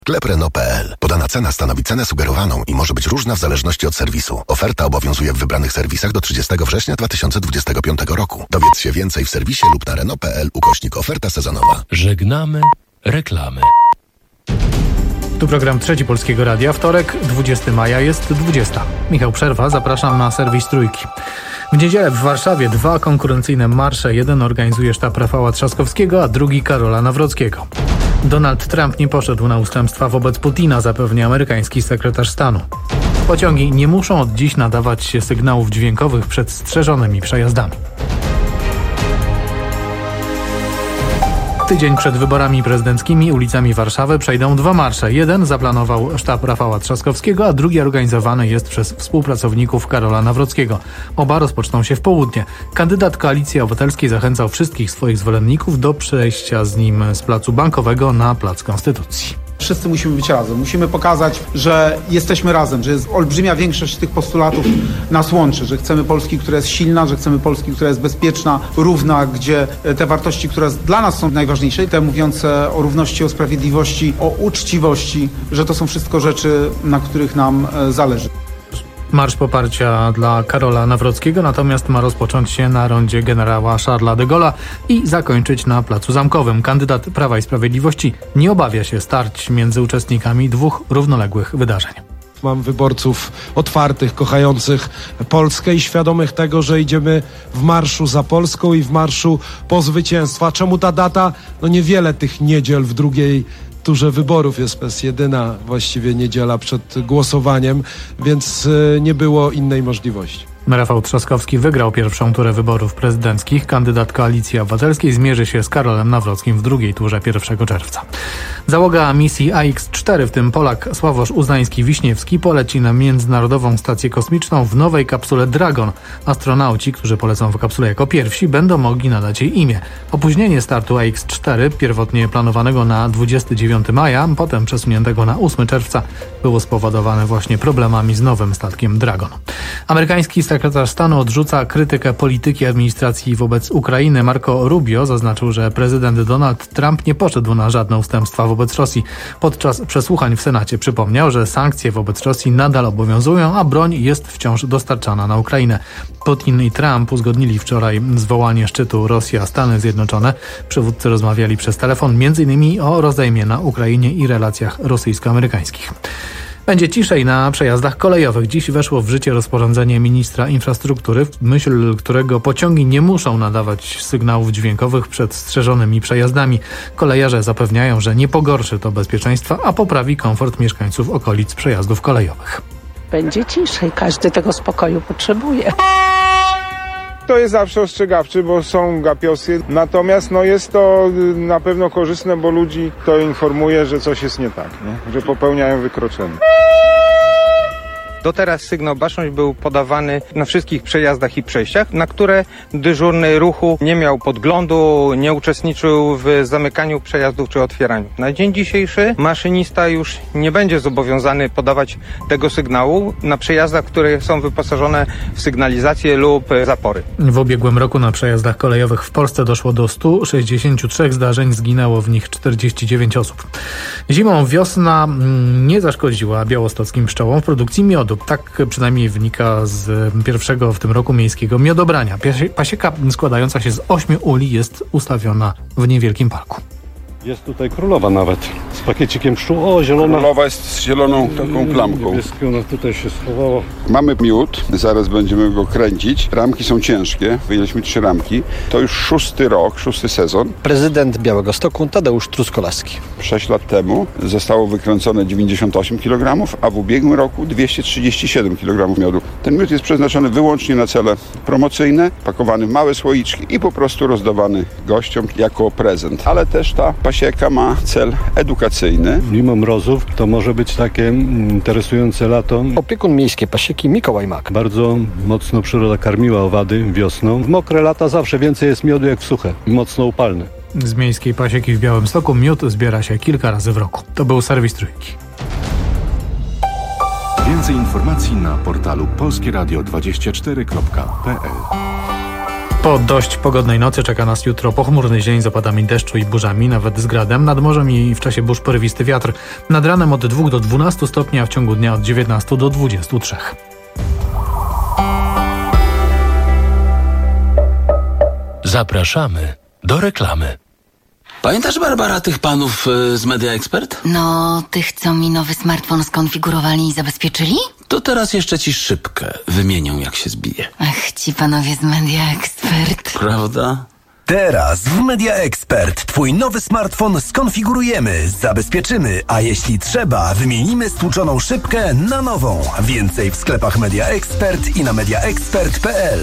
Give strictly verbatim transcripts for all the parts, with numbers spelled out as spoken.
Sklep Renault kropka p l. Podana cena stanowi cenę sugerowaną i może być różna w zależności od serwisu. Oferta obowiązuje w wybranych serwisach do trzydziestego września dwa tysiące dwudziestego piątego roku. Dowiedz się więcej w serwisie lub na Renault kropka p l ukośnik oferta sezonowa. Żegnamy reklamy. Tu program Trzeci Polskiego Radia. Wtorek, dwudziestego maja, jest dwudziesta. Michał Przerwa, zapraszam na serwis Trójki. W niedzielę w Warszawie dwa konkurencyjne marsze. Jeden organizuje sztab Rafała Trzaskowskiego, a drugi Karola Nawrockiego. Donald Trump nie poszedł na ustępstwa wobec Putina, zapewnia amerykański sekretarz stanu. Pociągi nie muszą od dziś nadawać się sygnałów dźwiękowych przed strzeżonymi przejazdami. Tydzień przed wyborami prezydenckimi ulicami Warszawy przejdą dwa marsze. Jeden zaplanował sztab Rafała Trzaskowskiego, a drugi organizowany jest przez współpracowników Karola Nawrockiego. Oba rozpoczną się w południe. Kandydat Koalicji Obywatelskiej zachęcał wszystkich swoich zwolenników do przejścia z nim z Placu Bankowego na Plac Konstytucji. Wszyscy musimy być razem. Musimy pokazać, że jesteśmy razem, że jest olbrzymia większość tych postulatów nas łączy, że chcemy Polski, która jest silna, że chcemy Polski, która jest bezpieczna, równa, gdzie te wartości, które dla nas są najważniejsze, te mówiące o równości, o sprawiedliwości, o uczciwości, że to są wszystko rzeczy, na których nam zależy. Marsz poparcia dla Karola Nawrockiego natomiast ma rozpocząć się na rondzie generała Charlesa de Gaulle'a i zakończyć na Placu Zamkowym. Kandydat Prawa i Sprawiedliwości nie obawia się starć między uczestnikami dwóch równoległych wydarzeń. Mam wyborców otwartych, kochających Polskę i świadomych tego, że idziemy w marszu za Polską i w marszu po zwycięstwa. Czemu ta data? No niewiele tych niedziel w drugiej turze wyborów jest, to jest jedyna właściwie niedziela przed głosowaniem, więc nie było innej możliwości. Rafał Trzaskowski wygrał pierwszą turę wyborów prezydenckich. Kandydat Koalicji Obywatelskiej zmierzy się z Karolem Nawrockim w drugiej turze pierwszego czerwca. Załoga misji A X cztery, w tym Polak Sławosz Uznański-Wiśniewski, poleci na Międzynarodową Stację Kosmiczną w nowej kapsule Dragon. Astronauci, którzy polecą w kapsule jako pierwsi, będą mogli nadać jej imię. Opóźnienie startu A X cztery, pierwotnie planowanego na dwudziestego dziewiątego maja, potem przesuniętego na ósmego czerwca, było spowodowane właśnie problemami z nowym statkiem Dragon. Amerykański sekretarz stanu odrzuca krytykę polityki administracji wobec Ukrainy. Marco Rubio zaznaczył, że prezydent Donald Trump nie poszedł na żadne ustępstwa wobec Rosji. Podczas przesłuchań w Senacie przypomniał, że sankcje wobec Rosji nadal obowiązują, a broń jest wciąż dostarczana na Ukrainę. Putin i Trump uzgodnili wczoraj zwołanie szczytu Rosja-Stany Zjednoczone. Przywódcy rozmawiali przez telefon między innymi o rozejmie na Ukrainie i relacjach rosyjsko-amerykańskich. Będzie ciszej na przejazdach kolejowych. Dziś weszło w życie rozporządzenie ministra infrastruktury, w myśl którego pociągi nie muszą nadawać sygnałów dźwiękowych przed strzeżonymi przejazdami. Kolejarze zapewniają, że nie pogorszy to bezpieczeństwa, a poprawi komfort mieszkańców okolic przejazdów kolejowych. Będzie ciszej, każdy tego spokoju potrzebuje. To jest zawsze ostrzegawczy, bo są gapiosy, natomiast no jest to na pewno korzystne, bo ludzi to informuje, że coś jest nie tak, nie? Że popełniają wykroczenie. Do teraz sygnał baczność był podawany na wszystkich przejazdach i przejściach, na które dyżurny ruchu nie miał podglądu, nie uczestniczył w zamykaniu przejazdów czy otwieraniu. Na dzień dzisiejszy maszynista już nie będzie zobowiązany podawać tego sygnału na przejazdach, które są wyposażone w sygnalizację lub zapory. W ubiegłym roku na przejazdach kolejowych w Polsce doszło do stu sześćdziesięciu trzech zdarzeń, zginęło w nich czterdzieści dziewięć osób. Zimą wiosna nie zaszkodziła białostockim pszczołom w produkcji miodu. Tak przynajmniej wynika z pierwszego w tym roku miejskiego miodobrania. Pasieka składająca się z ośmiu uli jest ustawiona w niewielkim parku. Jest tutaj królowa nawet z pakiecikiem pszczół. O, zielona. Królowa jest z zieloną taką plamką. Niebieskie, ona tutaj się schowała. Mamy miód, zaraz będziemy go kręcić. Ramki są ciężkie, wyjęliśmy trzy ramki. To już szósty rok, szósty sezon. Prezydent Białegostoku Tadeusz Truskolaski. Sześć lat temu zostało wykręcone dziewięćdziesiąt osiem kilogramów, a w ubiegłym roku dwieście trzydzieści siedem kilogramów miodu. Ten miód jest przeznaczony wyłącznie na cele promocyjne, pakowany w małe słoiczki i po prostu rozdawany gościom jako prezent. Ale też ta pasieka ma cel edukacyjny. Mimo mrozów to może być takie interesujące lato. Opiekun miejskiej pasieki Mikołaj Mak. Bardzo mocno przyroda karmiła owady wiosną. W mokre lata zawsze więcej jest miodu jak w suche. Mocno upalne. Z miejskiej pasieki w Białymstoku miód zbiera się kilka razy w roku. To był serwis Trójki. Więcej informacji na portalu polskieradio dwadzieścia cztery kropka p l. Po dość pogodnej nocy czeka nas jutro pochmurny dzień z opadami deszczu i burzami, nawet z gradem. Nad morzem i w czasie burz porywisty wiatr. Nad ranem od dwóch do dwunastu stopni, a w ciągu dnia od dziewiętnastu do dwudziestu trzech. Zapraszamy do reklamy. Pamiętasz, Barbara, tych panów y, z Media Expert? No, tych, co mi nowy smartfon skonfigurowali i zabezpieczyli? To teraz jeszcze ci szybkę wymienią, jak się zbije. Ach, ci panowie z Media Expert. Prawda? Teraz w Media Expert twój nowy smartfon skonfigurujemy, zabezpieczymy, a jeśli trzeba, wymienimy stłuczoną szybkę na nową. Więcej w sklepach Media Expert i na media expert kropka p l.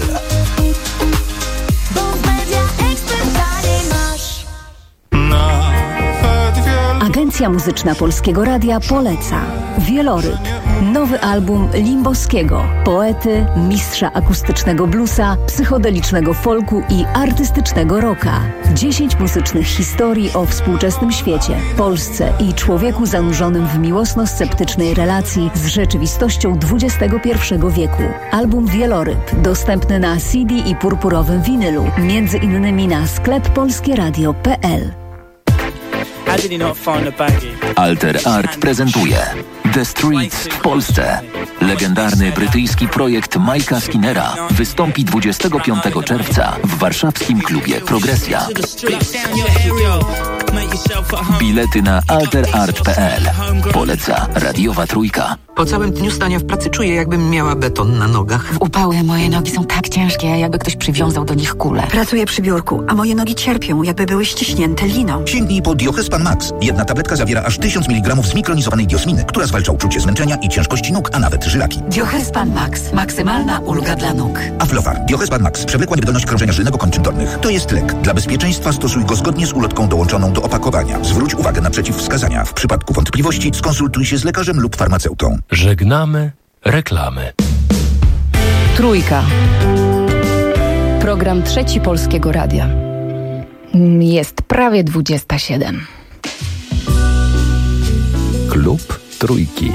Agencja Muzyczna Polskiego Radia poleca Wieloryb, nowy album Limbowskiego, poety, mistrza akustycznego bluesa, psychodelicznego folku i artystycznego rocka. Dziesięć muzycznych historii o współczesnym świecie, Polsce i człowieku zanurzonym w miłosno-sceptycznej relacji z rzeczywistością dwudziestego pierwszego wieku. Album Wieloryb dostępny na C D i purpurowym winylu, między innymi na sklep polskieradio kropka p l. Alter Art prezentuje The Streets w Polsce. Legendarny brytyjski projekt Mike'a Skinnera wystąpi dwudziestego piątego czerwca w warszawskim klubie Progresja. Bilety na alter art kropka p l. Poleca Radiowa Trójka. Po całym dniu stania w pracy czuję, jakbym miała beton na nogach. W upały moje nogi są tak ciężkie, jakby ktoś przywiązał do nich kulę. Pracuję przy biurku, a moje nogi cierpią, jakby były ściśnięte liną. Sięgnij po Diochespan Max. Jedna tabletka zawiera aż tysiąc miligramów zmikronizowanej diosminy, która zwalcza uczucie zmęczenia i ciężkości nóg, a nawet żylaki. Diochespan Max. Maksymalna ulga dla nóg. Aflofar. Diochespan Max. Przewlekła niewydolność krążenia żylnego kończyn dolnych. To jest lek. Dla bezpieczeństwa stosuj go zgodnie z ulotką dołączoną do opakowania. Zwróć uwagę na przeciwwskazania. W przypadku wątpliwości skonsultuj się z lekarzem lub farmaceutą. Żegnamy reklamy. Trójka. Program Trzeci Polskiego Radia. Jest prawie dwudziesta siedem. Klub Trójki.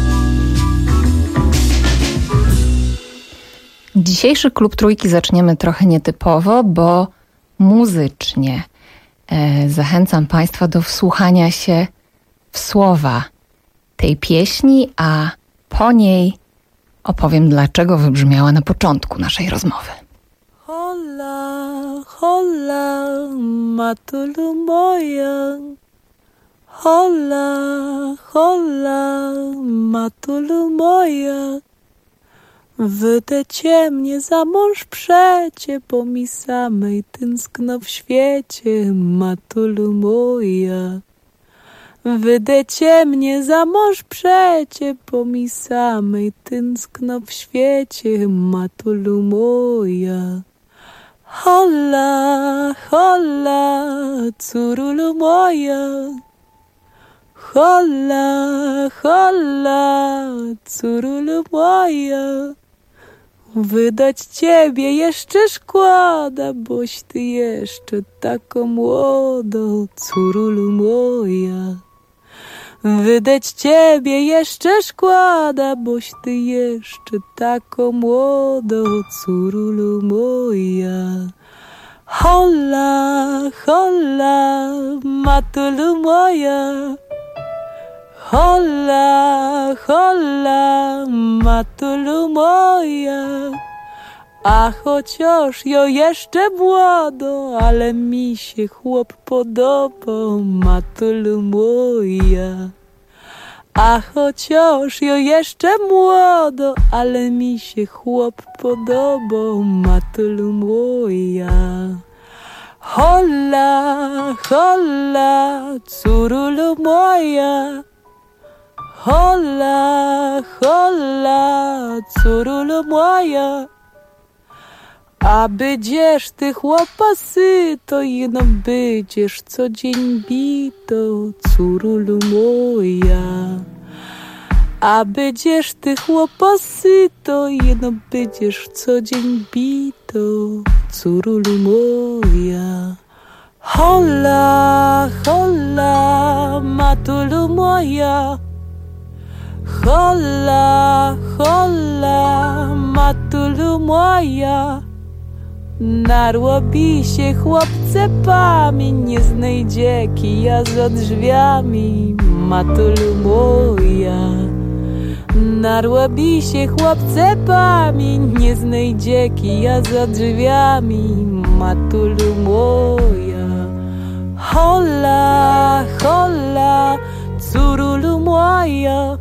Dzisiejszy Klub Trójki zaczniemy trochę nietypowo, bo muzycznie. E, zachęcam Państwa do wsłuchania się w słowa tej pieśni, a po niej opowiem, dlaczego wybrzmiała na początku naszej rozmowy. Hola, hola, matulu moja. Hola, hola, matulu moja. Wydecie mnie za mąż przecie, bo mi samej tęskno w świecie, matulu moja. Wydecie mnie za mąż przecie, bo mi samej tęskno w świecie, matulu moja. Hola, hola, curulu moja. Hola, hola, curulu moja. Wydać ciebie jeszcze szkoda, boś ty jeszcze taka młoda, curulu moja. Wydać ciebie jeszcze szkoda, boś ty jeszcze taka młoda, curulu moja. Hola, hola, matulu moja. Hola, hola, matulu moja. A chociaż ja jeszcze młodo, ale mi się chłop podoba, matulu moja. A chociaż ja jeszcze młodo, ale mi się chłop podoba, matulu moja. Hola, hola, curulu moja. Hola, hola, curulu moja. A będziesz ty chłopasy, to jeno będziesz co dzień bito, curulu moja. A będziesz ty chłopasy, to jeno będziesz co dzień bito, curulu moja. Hola, hola, matulu moja. Hola, hola, matulu moja. Narłobi się chłopce pamięć, nie znajdzie kija za drzwiami, matulu moja. Narłobi się chłopce pamięć, nie znajdzie kija za drzwiami, matulu moja. Hola, hola, curulu moja.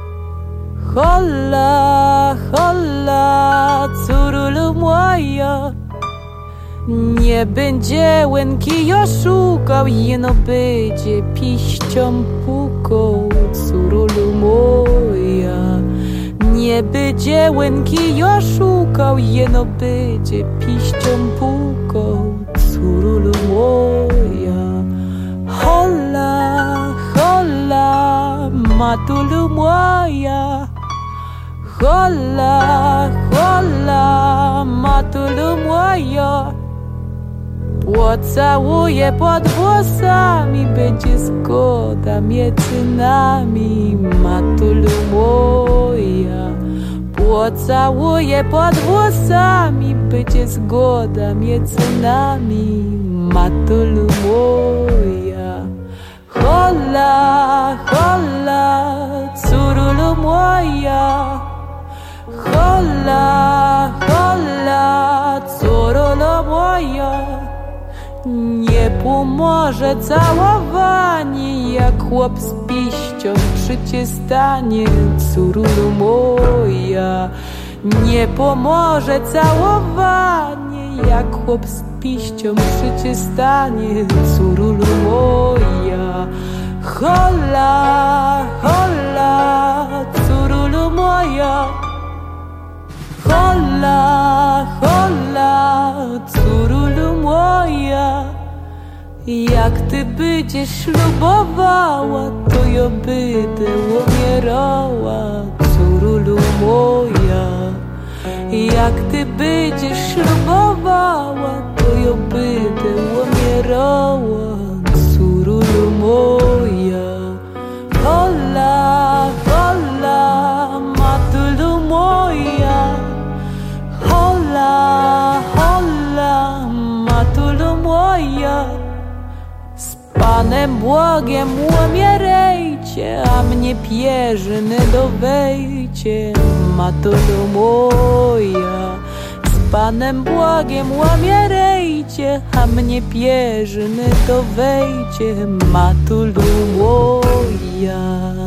Hola, hola, curulu moja. Nie będzie łęki jo szukał, jeno będzie piścią pukał, curulu moja. Nie będzie łęki jo szukał, jeno będzie piścią pukał, curulu moja. Hola, hola, matulu moja. Hola, hola, matulu moja. Pocałuję pod włosami, będzie zgoda między nami, matulu moja. Pocałuję pod włosami, będzie zgoda między nami, matulu moja. Hola, hola, curulu moja. Hola, hola, curulu moja. Nie pomoże całowanie, jak chłop z piścią przycie stanie, curulu moja. Nie pomoże całowanie, jak chłop z piścią przycie stanie, curulu moja. Hola, hola, curulu moja. Hola, hola, curulu moja. Jak ty będziesz ślubowała, to ja będę umierała, curulu moja. Jak ty będziesz ślubowała, to ja będę umierała, curulu moja. Hola, hola, matulu moja. Hola, hola, matulu moja. Z Panem Bogiem umierajcie, a mnie pierzyny dowejcie, matulu moja. Z Panem Bogiem umierajcie, a mnie pierzyny dowejcie, matulu moja.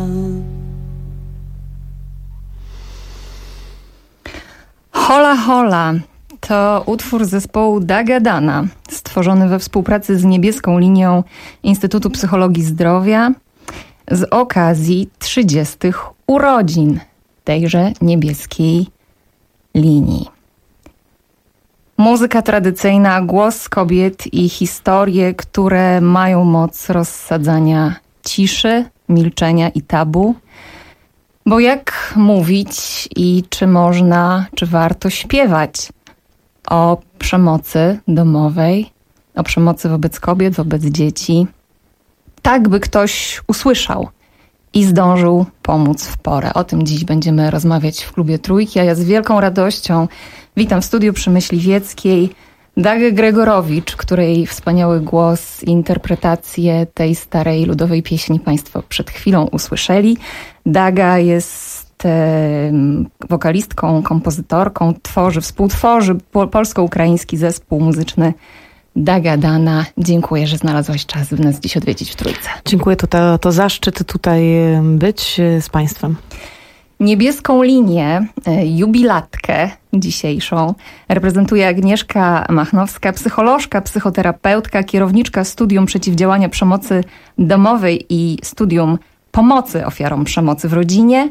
Hola, hola to utwór zespołu Dagadana, stworzony we współpracy z Niebieską Linią Instytutu Psychologii Zdrowia z okazji trzydziestych urodzin tejże Niebieskiej Linii. Muzyka tradycyjna, głos kobiet i historie, które mają moc rozsadzania ciszy, milczenia i tabu. Bo jak mówić i czy można, czy warto śpiewać o przemocy domowej, o przemocy wobec kobiet, wobec dzieci, tak by ktoś usłyszał i zdążył pomóc w porę. O tym dziś będziemy rozmawiać w Klubie Trójki, a ja z wielką radością witam w studiu przy Myśliwieckiej Dagę Gregorowicz, której wspaniały głos i interpretację tej starej ludowej pieśni Państwo przed chwilą usłyszeli. Daga jest e, wokalistką, kompozytorką, tworzy, współtworzy po, polsko-ukraiński zespół muzyczny Dagadana. Dziękuję, że znalazłaś czas, by nas dziś odwiedzić w Trójce. Dziękuję, to, to, to zaszczyt tutaj być z Państwem. Niebieską Linię, jubilatkę dzisiejszą, reprezentuje Agnieszka Machnowska, psycholożka, psychoterapeutka, kierowniczka Studium Przeciwdziałania Przemocy Domowej i Studium Pomocy Ofiarom Przemocy w Rodzinie.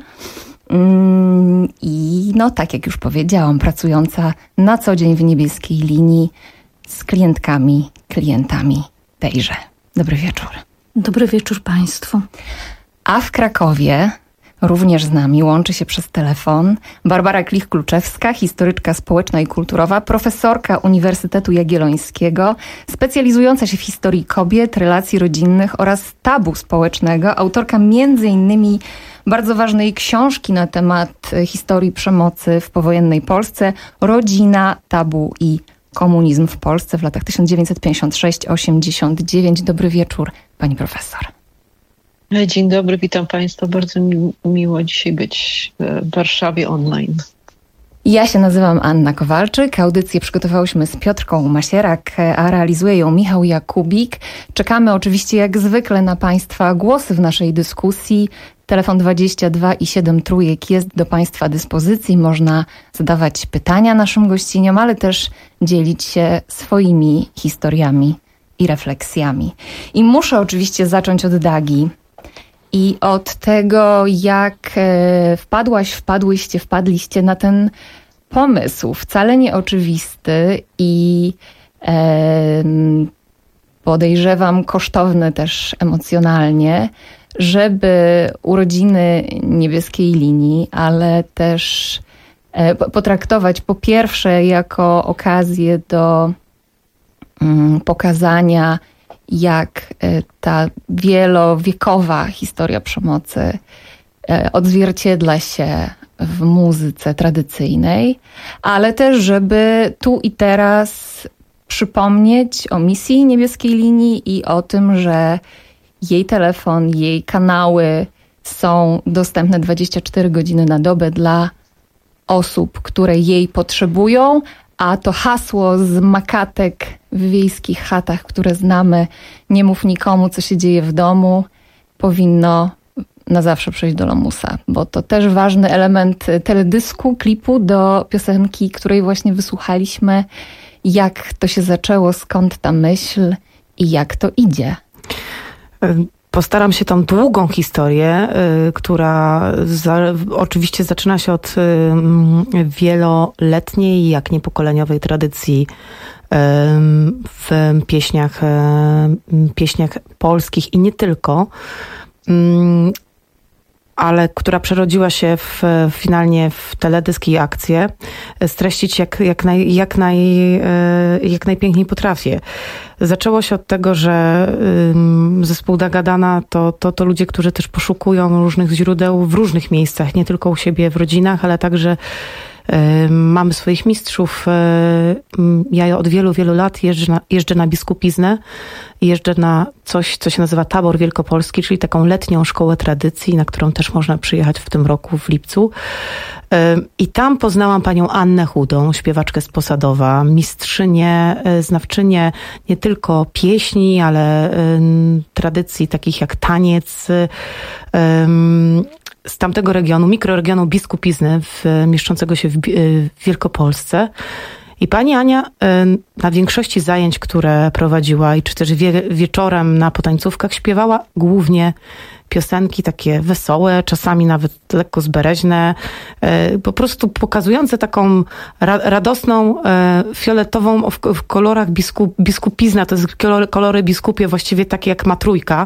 I no tak jak już powiedziałam, pracująca na co dzień w Niebieskiej Linii z klientkami, klientami tejże. Dobry wieczór. Dobry wieczór Państwu. A w Krakowie również z nami łączy się przez telefon Barbara Klich-Kluczewska, historyczka społeczna i kulturowa, profesorka Uniwersytetu Jagiellońskiego, specjalizująca się w historii kobiet, relacji rodzinnych oraz tabu społecznego, autorka między innymi bardzo ważnej książki na temat historii przemocy w powojennej Polsce, Rodzina, tabu i komunizm w Polsce w latach tysiąc dziewięćset pięćdziesiąt sześć do osiemdziesiąt dziewięć. Dobry wieczór, pani profesor. Dzień dobry, witam państwa. Bardzo mi, miło dzisiaj być w Warszawie online. Ja się nazywam Anna Kowalczyk. Audycję przygotowałyśmy z Piotrką Masierak, a realizuje ją Michał Jakubik. Czekamy oczywiście jak zwykle na państwa głosy w naszej dyskusji. Telefon dwadzieścia dwa i siedem trójek jest do państwa dyspozycji. Można zadawać pytania naszym gościniom, ale też dzielić się swoimi historiami i refleksjami. I muszę oczywiście zacząć od Dagi. I od tego, jak wpadłaś, wpadłyście, wpadliście na ten pomysł, wcale nieoczywisty i e, podejrzewam kosztowny też emocjonalnie, żeby urodziny Niebieskiej Linii, ale też e, potraktować po pierwsze jako okazję do mm, pokazania, jak ta wielowiekowa historia przemocy odzwierciedla się w muzyce tradycyjnej, ale też, żeby tu i teraz przypomnieć o misji Niebieskiej Linii i o tym, że jej telefon, jej kanały są dostępne dwadzieścia cztery godziny na dobę dla osób, które jej potrzebują, a to hasło z makatek w wiejskich chatach, które znamy, nie mów nikomu, co się dzieje w domu, powinno na zawsze przejść do lamusa, bo to też ważny element teledysku, klipu do piosenki, której właśnie wysłuchaliśmy. Jak to się zaczęło, skąd ta myśl i jak to idzie? Postaram się tą długą historię, y, która za, oczywiście zaczyna się od y, wieloletniej, jak niepokoleniowej tradycji y, w pieśniach, y, pieśniach polskich i nie tylko, y, ale która przerodziła się w, finalnie w teledysk i akcję, streścić jak, jak, naj, jak, naj, jak najpiękniej potrafię. Zaczęło się od tego, że zespół Dagadana to, to, to ludzie, którzy też poszukują różnych źródeł w różnych miejscach, nie tylko u siebie w rodzinach, ale także mamy swoich mistrzów. Ja od wielu, wielu lat jeżdżę na, jeżdżę na biskupiznę. Jeżdżę na coś, co się nazywa Tabor Wielkopolski, czyli taką letnią szkołę tradycji, na którą też można przyjechać w tym roku, w lipcu. I tam poznałam panią Annę Chudą, śpiewaczkę z Posadowa, mistrzynię, znawczynię nie tylko pieśni, ale tradycji takich jak taniec, z tamtego regionu, mikroregionu Biskupizny, w, mieszczącego się w, w Wielkopolsce. I pani Ania na większości zajęć, które prowadziła, i czy też wie, wieczorem na potańcówkach śpiewała głównie piosenki takie wesołe, czasami nawet lekko zbereźne, po prostu pokazujące taką ra, radosną, fioletową w, w kolorach biskup, biskupizna, to jest kolory biskupie, właściwie takie jak ma trójka,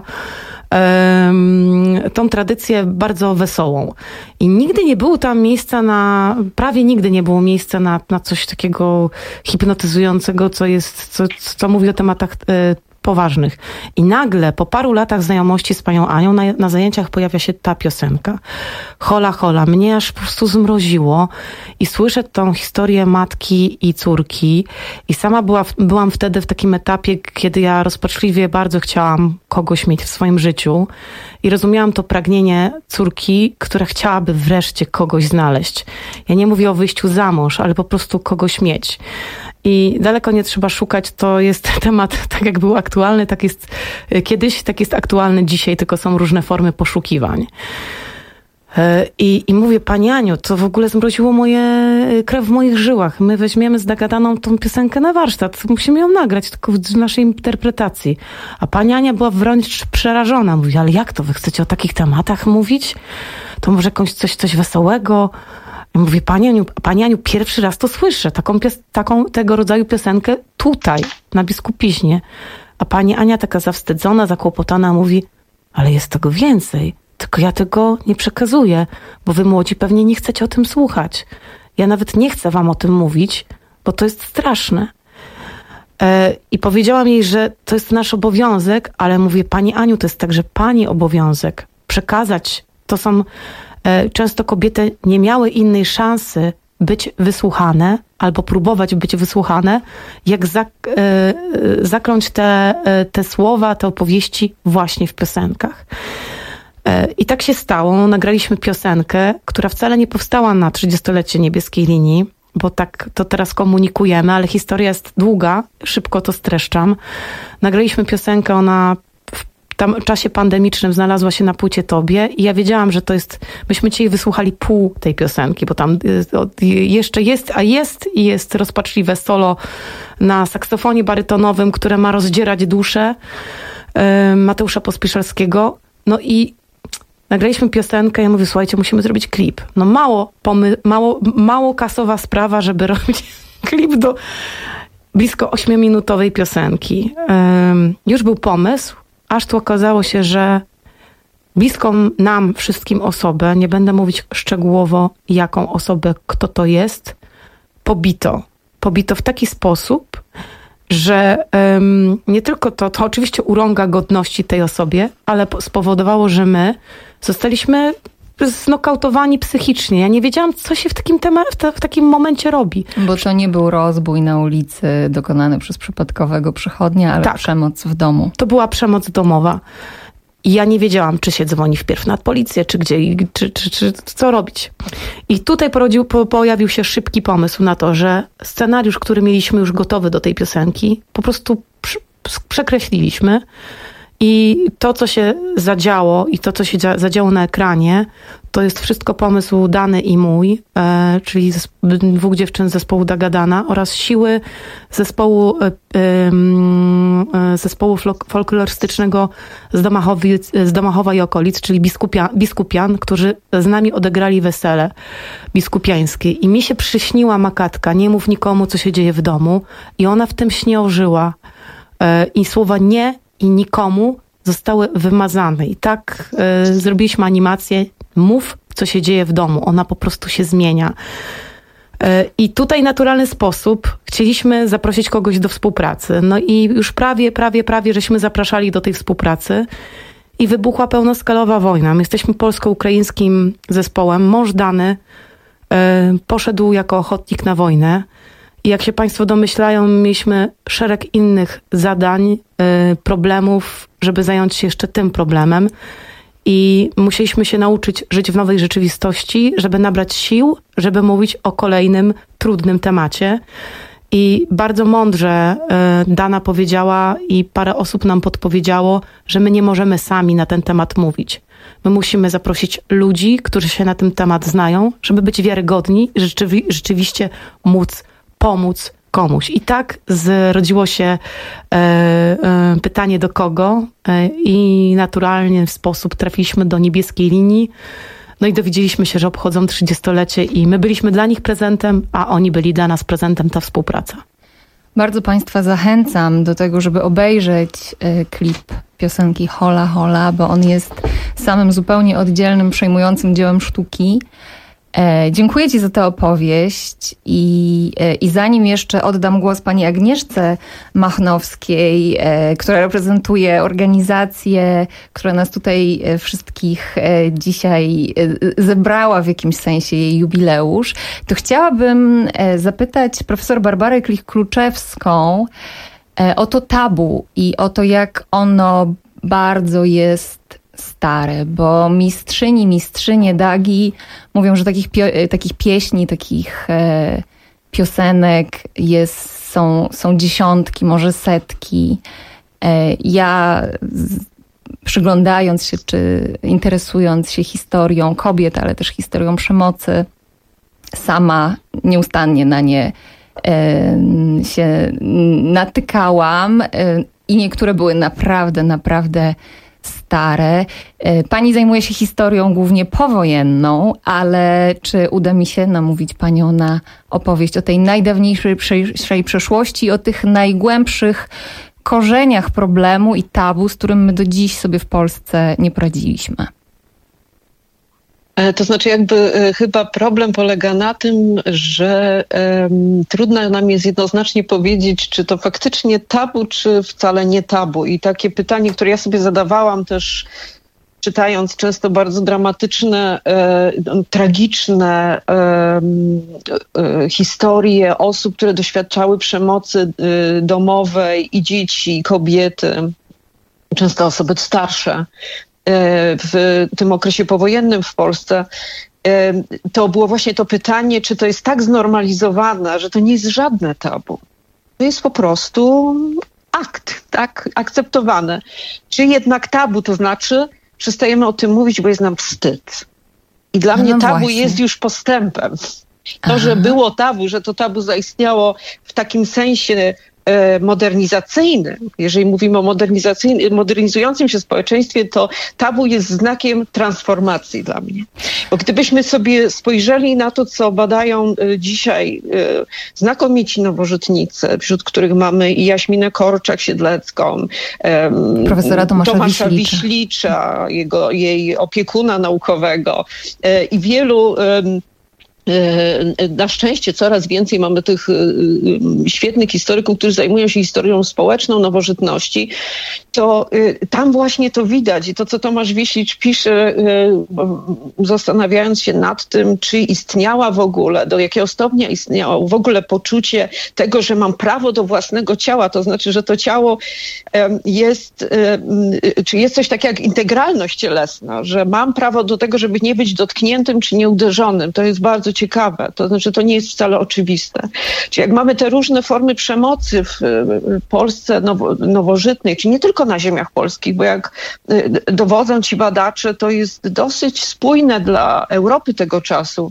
tą tradycję bardzo wesołą. I nigdy nie było tam miejsca na, prawie nigdy nie było miejsca na, na coś takiego hipnotyzującego, co jest, co, co mówi o tematach poważnych. I nagle, po paru latach znajomości z panią Anią, na, na zajęciach pojawia się ta piosenka. Hola, hola. Mnie aż po prostu zmroziło i słyszę tą historię matki i córki. I sama była, byłam wtedy w takim etapie, kiedy ja rozpaczliwie bardzo chciałam kogoś mieć w swoim życiu i rozumiałam to pragnienie córki, która chciałaby wreszcie kogoś znaleźć. Ja nie mówię o wyjściu za mąż, ale po prostu kogoś mieć. I daleko nie trzeba szukać, to jest temat, tak jak był aktualny, tak jest kiedyś, tak jest aktualny dzisiaj, tylko są różne formy poszukiwań. I, i mówię, pani Aniu, to w ogóle zmroziło moje, krew w moich żyłach. My weźmiemy z Dagadaną tą piosenkę na warsztat, musimy ją nagrać, tylko w naszej interpretacji. A pani Ania była wręcz przerażona. Mówi, ale jak to, wy chcecie o takich tematach mówić? To może jakąś coś, coś wesołego? I mówię, pani Aniu, pani Aniu, pierwszy raz to słyszę, taką, pios- taką tego rodzaju piosenkę tutaj, na Biskupiźnie. A pani Ania taka zawstydzona, zakłopotana mówi, ale jest tego więcej. Tylko ja tego nie przekazuję, bo wy młodzi pewnie nie chcecie o tym słuchać. Ja nawet nie chcę wam o tym mówić, bo to jest straszne. E, I powiedziałam jej, że to jest nasz obowiązek, ale mówię, pani Aniu, to jest także pani obowiązek przekazać. To są, e, często kobiety nie miały innej szansy, być wysłuchane, albo próbować być wysłuchane, jak zak- e, zakląć te, e, te słowa, te opowieści właśnie w piosenkach. E, I tak się stało. Nagraliśmy piosenkę, która wcale nie powstała na trzydziestolecie Niebieskiej Linii, bo tak to teraz komunikujemy, ale historia jest długa, szybko to streszczam. Nagraliśmy piosenkę, ona tam w czasie pandemicznym znalazła się na płycie Tobie i ja wiedziałam, że to jest, myśmy dzisiaj wysłuchali pół tej piosenki, bo tam jeszcze jest, a jest i jest rozpaczliwe solo na saksofonie barytonowym, które ma rozdzierać duszę Mateusza Pospieszalskiego. No i nagraliśmy piosenkę, ja mówię, słuchajcie, musimy zrobić klip. No mało, pomy- mało, mało kasowa sprawa, żeby robić klip do blisko ośmiominutowej piosenki. Um, już był pomysł, aż tu okazało się, że bliską nam wszystkim osobę, nie będę mówić szczegółowo jaką osobę, kto to jest, pobito. Pobito w taki sposób, że um, nie tylko to, to oczywiście urąga godności tej osobie, ale spowodowało, że my zostaliśmy znokautowani psychicznie. Ja nie wiedziałam, co się w takim, tema- w, ta- w takim momencie robi. Bo to nie był rozbój na ulicy dokonany przez przypadkowego przechodnia, ale tak, przemoc w domu. To była przemoc domowa. I ja nie wiedziałam, czy się dzwoni wpierw na policję, czy gdzie, czy, czy, czy co robić. I tutaj porodził, po, pojawił się szybki pomysł na to, że scenariusz, który mieliśmy już gotowy do tej piosenki, po prostu przy, przekreśliliśmy. I to, co się zadziało i to, co się zadziało na ekranie, to jest wszystko pomysł Dany i mój, e, czyli zesp- dwóch dziewczyn z zespołu Dagadana oraz siły zespołu, e, e, zespołu folklorystycznego z, Domachowi, z Domachowa i okolic, czyli biskupia, biskupian, którzy z nami odegrali wesele biskupiańskie. I mi się przyśniła Makatka, nie mów nikomu, co się dzieje w domu. I ona w tym śnie ożyła. E, I słowa nie i nikomu zostały wymazane. I tak y, zrobiliśmy animację mów, co się dzieje w domu. Ona po prostu się zmienia. Y, I tutaj w naturalny sposób chcieliśmy zaprosić kogoś do współpracy. No i już prawie, prawie, prawie żeśmy zapraszali do tej współpracy i wybuchła pełnoskalowa wojna. My jesteśmy polsko-ukraińskim zespołem. Mąż Dany y, poszedł jako ochotnik na wojnę. I jak się Państwo domyślają, mieliśmy szereg innych zadań, y, problemów, żeby zająć się jeszcze tym problemem. I musieliśmy się nauczyć żyć w nowej rzeczywistości, żeby nabrać sił, żeby mówić o kolejnym trudnym temacie. I bardzo mądrze y, Dana powiedziała i parę osób nam podpowiedziało, że my nie możemy sami na ten temat mówić. My musimy zaprosić ludzi, którzy się na ten temat znają, żeby być wiarygodni i rzeczywi- rzeczywiście móc pomóc komuś. I tak zrodziło się e, e, pytanie do kogo e, i naturalnie w sposób trafiliśmy do Niebieskiej Linii. No i dowiedzieliśmy się, że obchodzą trzydziestolecie i my byliśmy dla nich prezentem, a oni byli dla nas prezentem, ta współpraca. Bardzo Państwa zachęcam do tego, żeby obejrzeć e, klip piosenki Hola Hola, bo on jest samym zupełnie oddzielnym, przejmującym dziełem sztuki. E, dziękuję Ci za tę opowieść i, e, i zanim jeszcze oddam głos pani Agnieszce Machnowskiej, e, która reprezentuje organizację, która nas tutaj e, wszystkich e, dzisiaj e, zebrała w jakimś sensie jej jubileusz, to chciałabym e, zapytać profesor Barbarę Klich-Kluczewską e, o to tabu i o to, jak ono bardzo jest stare, bo mistrzyni, mistrzynie Dagi mówią, że takich, pio- takich pieśni, takich e, piosenek jest, są, są dziesiątki, może setki. E, ja z, przyglądając się, czy interesując się historią kobiet, ale też historią przemocy, sama nieustannie na nie e, się natykałam e, i niektóre były naprawdę, naprawdę stare. Pani zajmuje się historią głównie powojenną, ale czy uda mi się namówić Panią na opowieść o tej najdawniejszej przeszłości, o tych najgłębszych korzeniach problemu i tabu, z którym my do dziś sobie w Polsce nie poradziliśmy? To znaczy jakby chyba problem polega na tym, że um, trudno nam jest jednoznacznie powiedzieć, czy to faktycznie tabu, czy wcale nie tabu. I takie pytanie, które ja sobie zadawałam też czytając często bardzo dramatyczne, e, tragiczne e, e, historie osób, które doświadczały przemocy e, domowej i dzieci, i kobiety, często osoby starsze e, w tym okresie powojennym w Polsce, e, to było właśnie to pytanie, czy to jest tak znormalizowane, że to nie jest żadne tabu. To jest po prostu akt, tak, akceptowane. Czy jednak tabu, to znaczy przestajemy o tym mówić, bo jest nam wstyd. I dla no mnie no tabu właśnie. jest już postępem. To, Aha. że było tabu, że to tabu zaistniało w takim sensie e, modernizacyjnym. Jeżeli mówimy o modernizacyjnym, modernizującym się społeczeństwie, to tabu jest znakiem transformacji dla mnie. Bo gdybyśmy sobie spojrzeli na to, co badają e, dzisiaj e, znakomici nowożytnicy, wśród których mamy i Jaśminę Korczak-Siedlecką, e, profesora Tomasza, Tomasza Wiślicza, Wiślicza jego, jej opiekuna naukowego e, i wielu e, na szczęście coraz więcej mamy tych świetnych historyków, którzy zajmują się historią społeczną nowożytności, to tam właśnie to widać. I to, co Tomasz Wiślicz pisze, zastanawiając się nad tym, czy istniała w ogóle, do jakiego stopnia istniało w ogóle poczucie tego, że mam prawo do własnego ciała, to znaczy, że to ciało jest, czy jest coś takiego jak integralność cielesna, że mam prawo do tego, żeby nie być dotkniętym czy nieuderzonym. To jest bardzo ciekawe. To znaczy, to nie jest wcale oczywiste. Czyli jak mamy te różne formy przemocy w Polsce nowo, nowożytnej, czyli nie tylko na ziemiach polskich, bo jak dowodzą ci badacze, to jest dosyć spójne dla Europy tego czasu.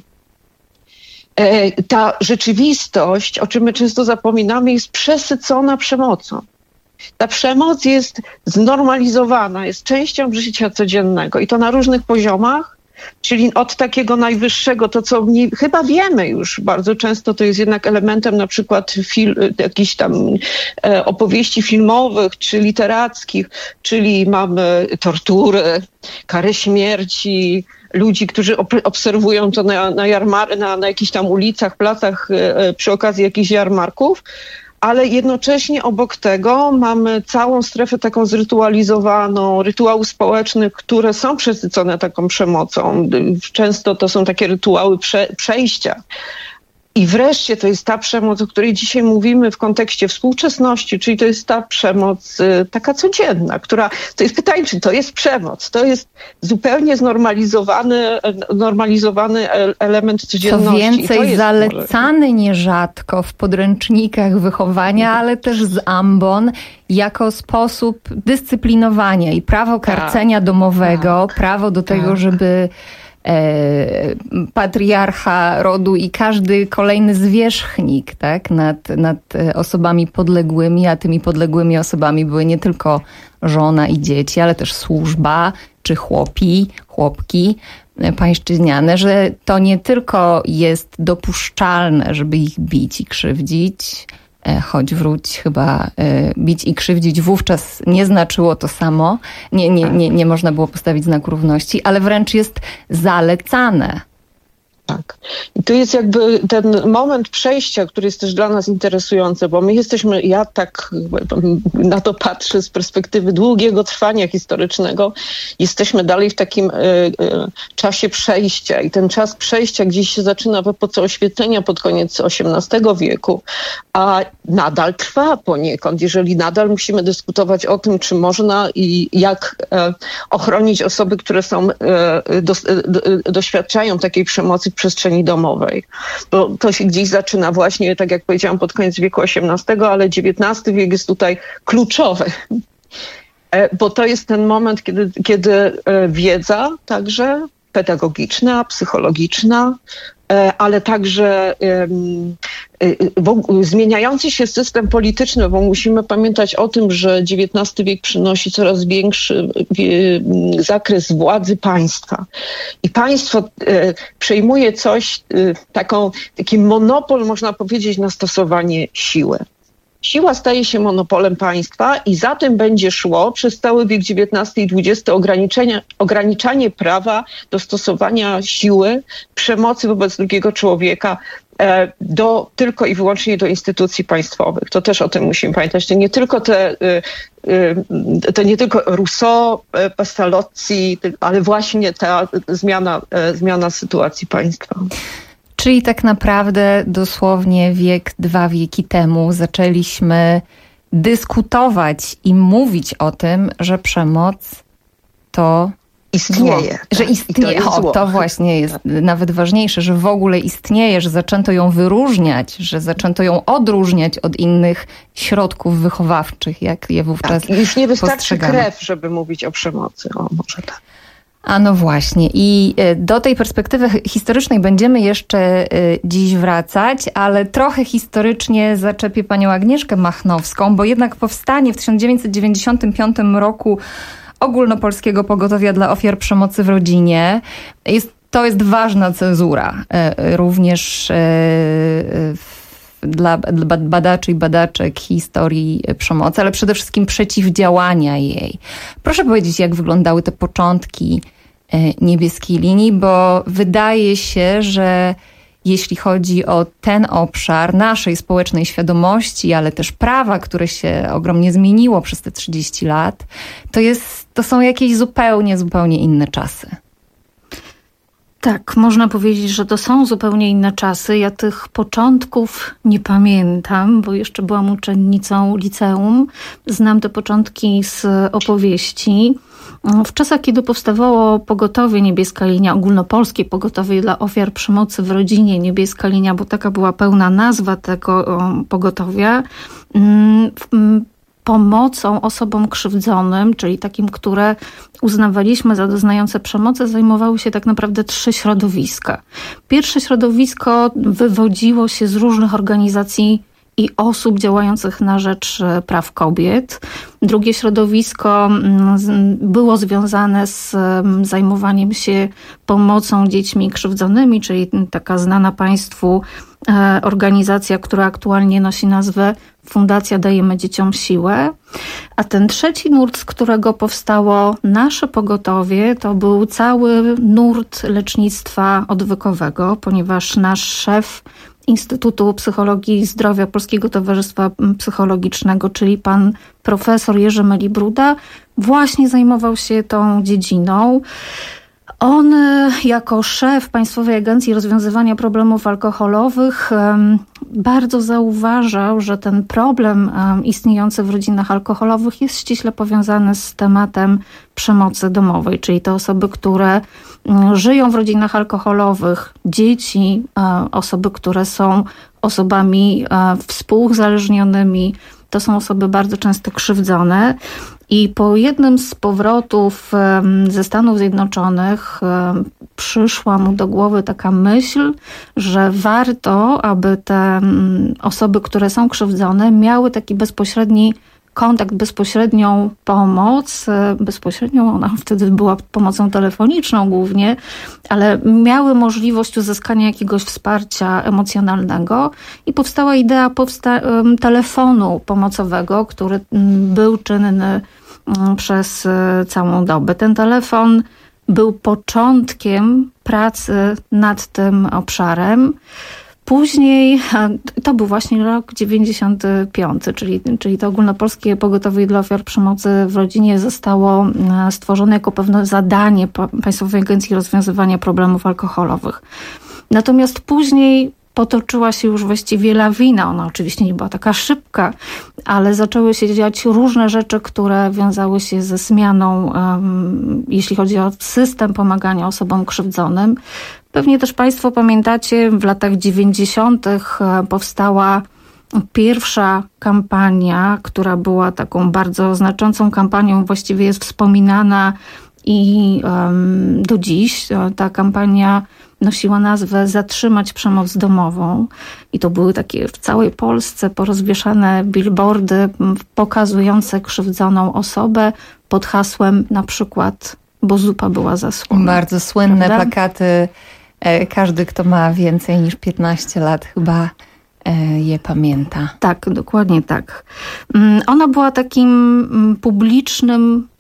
Ta rzeczywistość, o czym my często zapominamy, jest przesycona przemocą. Ta przemoc jest znormalizowana, jest częścią życia codziennego i to na różnych poziomach. Czyli od takiego najwyższego, to co nie, chyba wiemy już bardzo często, to jest jednak elementem na przykład fil, jakichś tam e, opowieści filmowych czy literackich, czyli mamy tortury, karę śmierci, ludzi, którzy op- obserwują to na, na, jarmar- na, na jakichś tam ulicach, placach e, przy okazji jakichś jarmarków. Ale jednocześnie obok tego mamy całą strefę taką zrytualizowaną, rytuałów społecznych, które są przesycone taką przemocą. Często to są takie rytuały prze, przejścia. I wreszcie to jest ta przemoc, o której dzisiaj mówimy w kontekście współczesności, czyli to jest ta przemoc y, taka codzienna, która, to jest pytanie, czy to jest przemoc, to jest zupełnie znormalizowany, normalizowany element codzienności. Co więcej, to jest zalecany może... nierzadko w podręcznikach wychowania, ale też z ambon, jako sposób dyscyplinowania i prawo karcenia tak, domowego, tak, prawo do tego, tak. żeby patriarcha rodu i każdy kolejny zwierzchnik, tak, nad, nad osobami podległymi, a tymi podległymi osobami były nie tylko żona i dzieci, ale też służba, czy chłopi, chłopki pańszczyźniane, że to nie tylko jest dopuszczalne, żeby ich bić i krzywdzić, choć wróć chyba bić i krzywdzić wówczas nie znaczyło to samo, nie, nie, nie, nie można było postawić znaku równości, ale wręcz jest zalecane. Tak. I to jest jakby ten moment przejścia, który jest też dla nas interesujący, bo my jesteśmy, ja tak na to patrzę z perspektywy długiego trwania historycznego, jesteśmy dalej w takim y, y, czasie przejścia i ten czas przejścia gdzieś się zaczyna w epoce oświecenia pod koniec osiemnastego wieku, a nadal trwa poniekąd, jeżeli nadal musimy dyskutować o tym, czy można i jak e, ochronić osoby, które są, e, do, do, doświadczają takiej przemocy w przestrzeni domowej. Bo to się gdzieś zaczyna właśnie, tak jak powiedziałam, pod koniec wieku osiemnastego, ale dziewiętnasty wiek jest tutaj kluczowy. E, bo to jest ten moment, kiedy, kiedy e, wiedza także pedagogiczna, psychologiczna, ale także zmieniający się system polityczny, bo musimy pamiętać o tym, że dziewiętnasty wiek przynosi coraz większy zakres władzy państwa. I państwo przejmuje coś, taką, taki monopol, można powiedzieć, na stosowanie siły. Siła staje się monopolem państwa i za tym będzie szło przez cały wiek dziewiętnasty i dwudziesty ograniczenie, ograniczanie prawa do stosowania siły, przemocy wobec drugiego człowieka do, tylko i wyłącznie do instytucji państwowych. To też o tym musimy pamiętać. To nie tylko te, to nie tylko Rousseau, Pestalozzi, ale właśnie ta zmiana, zmiana sytuacji państwa. Czyli tak naprawdę dosłownie wiek, dwa wieki temu zaczęliśmy dyskutować i mówić o tym, że przemoc to istnieje. Zło. Że istnieje. To, o, to właśnie jest nawet ważniejsze, że w ogóle istnieje, że zaczęto ją wyróżniać, że zaczęto ją odróżniać od innych środków wychowawczych, jak je wówczas tak, już nie wystarczy postrzegano. Krew, żeby mówić o przemocy. O, może tak. A no właśnie. I do tej perspektywy historycznej będziemy jeszcze dziś wracać, ale trochę historycznie zaczepię panią Agnieszkę Machnowską, bo jednak powstanie w tysiąc dziewięćset dziewięćdziesiątym piątym roku Ogólnopolskiego Pogotowia dla Ofiar Przemocy w Rodzinie. Jest, to jest ważna cezura, również dla badaczy i badaczek historii przemocy, ale przede wszystkim przeciwdziałania jej. Proszę powiedzieć, jak wyglądały te początki Niebieskiej Linii, bo wydaje się, że jeśli chodzi o ten obszar naszej społecznej świadomości, ale też prawa, które się ogromnie zmieniło przez te trzydzieści lat, to, jest, to są jakieś zupełnie, zupełnie inne czasy. Tak, można powiedzieć, że to są zupełnie inne czasy. Ja tych początków nie pamiętam, bo jeszcze byłam uczennicą liceum. Znam te początki z opowieści. W czasach, kiedy powstawało pogotowie Niebieska Linia, ogólnopolskie pogotowie dla ofiar przemocy w rodzinie Niebieska Linia, bo taka była pełna nazwa tego pogotowia, pomocą osobom krzywdzonym, czyli takim, które uznawaliśmy za doznające przemocy, zajmowały się tak naprawdę trzy środowiska. Pierwsze środowisko wywodziło się z różnych organizacji i osób działających na rzecz praw kobiet. Drugie środowisko było związane z zajmowaniem się pomocą dziećmi krzywdzonymi, czyli taka znana państwu organizacja, która aktualnie nosi nazwę Fundacja Dajemy Dzieciom Siłę. A ten trzeci nurt, z którego powstało nasze pogotowie, to był cały nurt lecznictwa odwykowego, ponieważ nasz szef Instytutu Psychologii i Zdrowia Polskiego Towarzystwa Psychologicznego, czyli pan profesor Jerzy Melibruda, właśnie zajmował się tą dziedziną. On jako szef Państwowej Agencji Rozwiązywania Problemów Alkoholowych bardzo zauważał, że ten problem istniejący w rodzinach alkoholowych jest ściśle powiązany z tematem przemocy domowej, czyli te osoby, które żyją w rodzinach alkoholowych, dzieci, osoby, które są osobami współuzależnionymi, to są osoby bardzo często krzywdzone. I po jednym z powrotów ze Stanów Zjednoczonych przyszła mu do głowy taka myśl, że warto, aby te osoby, które są krzywdzone, miały taki bezpośredni kontakt, bezpośrednią pomoc, bezpośrednią, ona wtedy była pomocą telefoniczną głównie, ale miały możliwość uzyskania jakiegoś wsparcia emocjonalnego i powstała idea powsta- telefonu pomocowego, który był czynny przez całą dobę. Ten telefon był początkiem pracy nad tym obszarem. Później, to był właśnie rok dziewięćdziesiąty piąty, czyli, czyli to Ogólnopolskie Pogotowie dla Ofiar Przemocy w Rodzinie zostało stworzone jako pewne zadanie Państwowej Agencji Rozwiązywania Problemów Alkoholowych. Natomiast później potoczyła się już właściwie lawina. Ona oczywiście nie była taka szybka, ale zaczęły się dziać różne rzeczy, które wiązały się ze zmianą, um, jeśli chodzi o system pomagania osobom krzywdzonym. Pewnie też Państwo pamiętacie, w latach dziewięćdziesiątych powstała pierwsza kampania, która była taką bardzo znaczącą kampanią, właściwie jest wspominana i um, do dziś. Ta kampania nosiła nazwę Zatrzymać przemoc domową i to były takie w całej Polsce porozwieszane billboardy pokazujące krzywdzoną osobę pod hasłem na przykład bo zupa była zasłona. Bardzo słynne prawda? Plakaty. Każdy, kto ma więcej niż piętnaście lat, chyba je pamięta. Tak, dokładnie tak. Ona była takim publicznym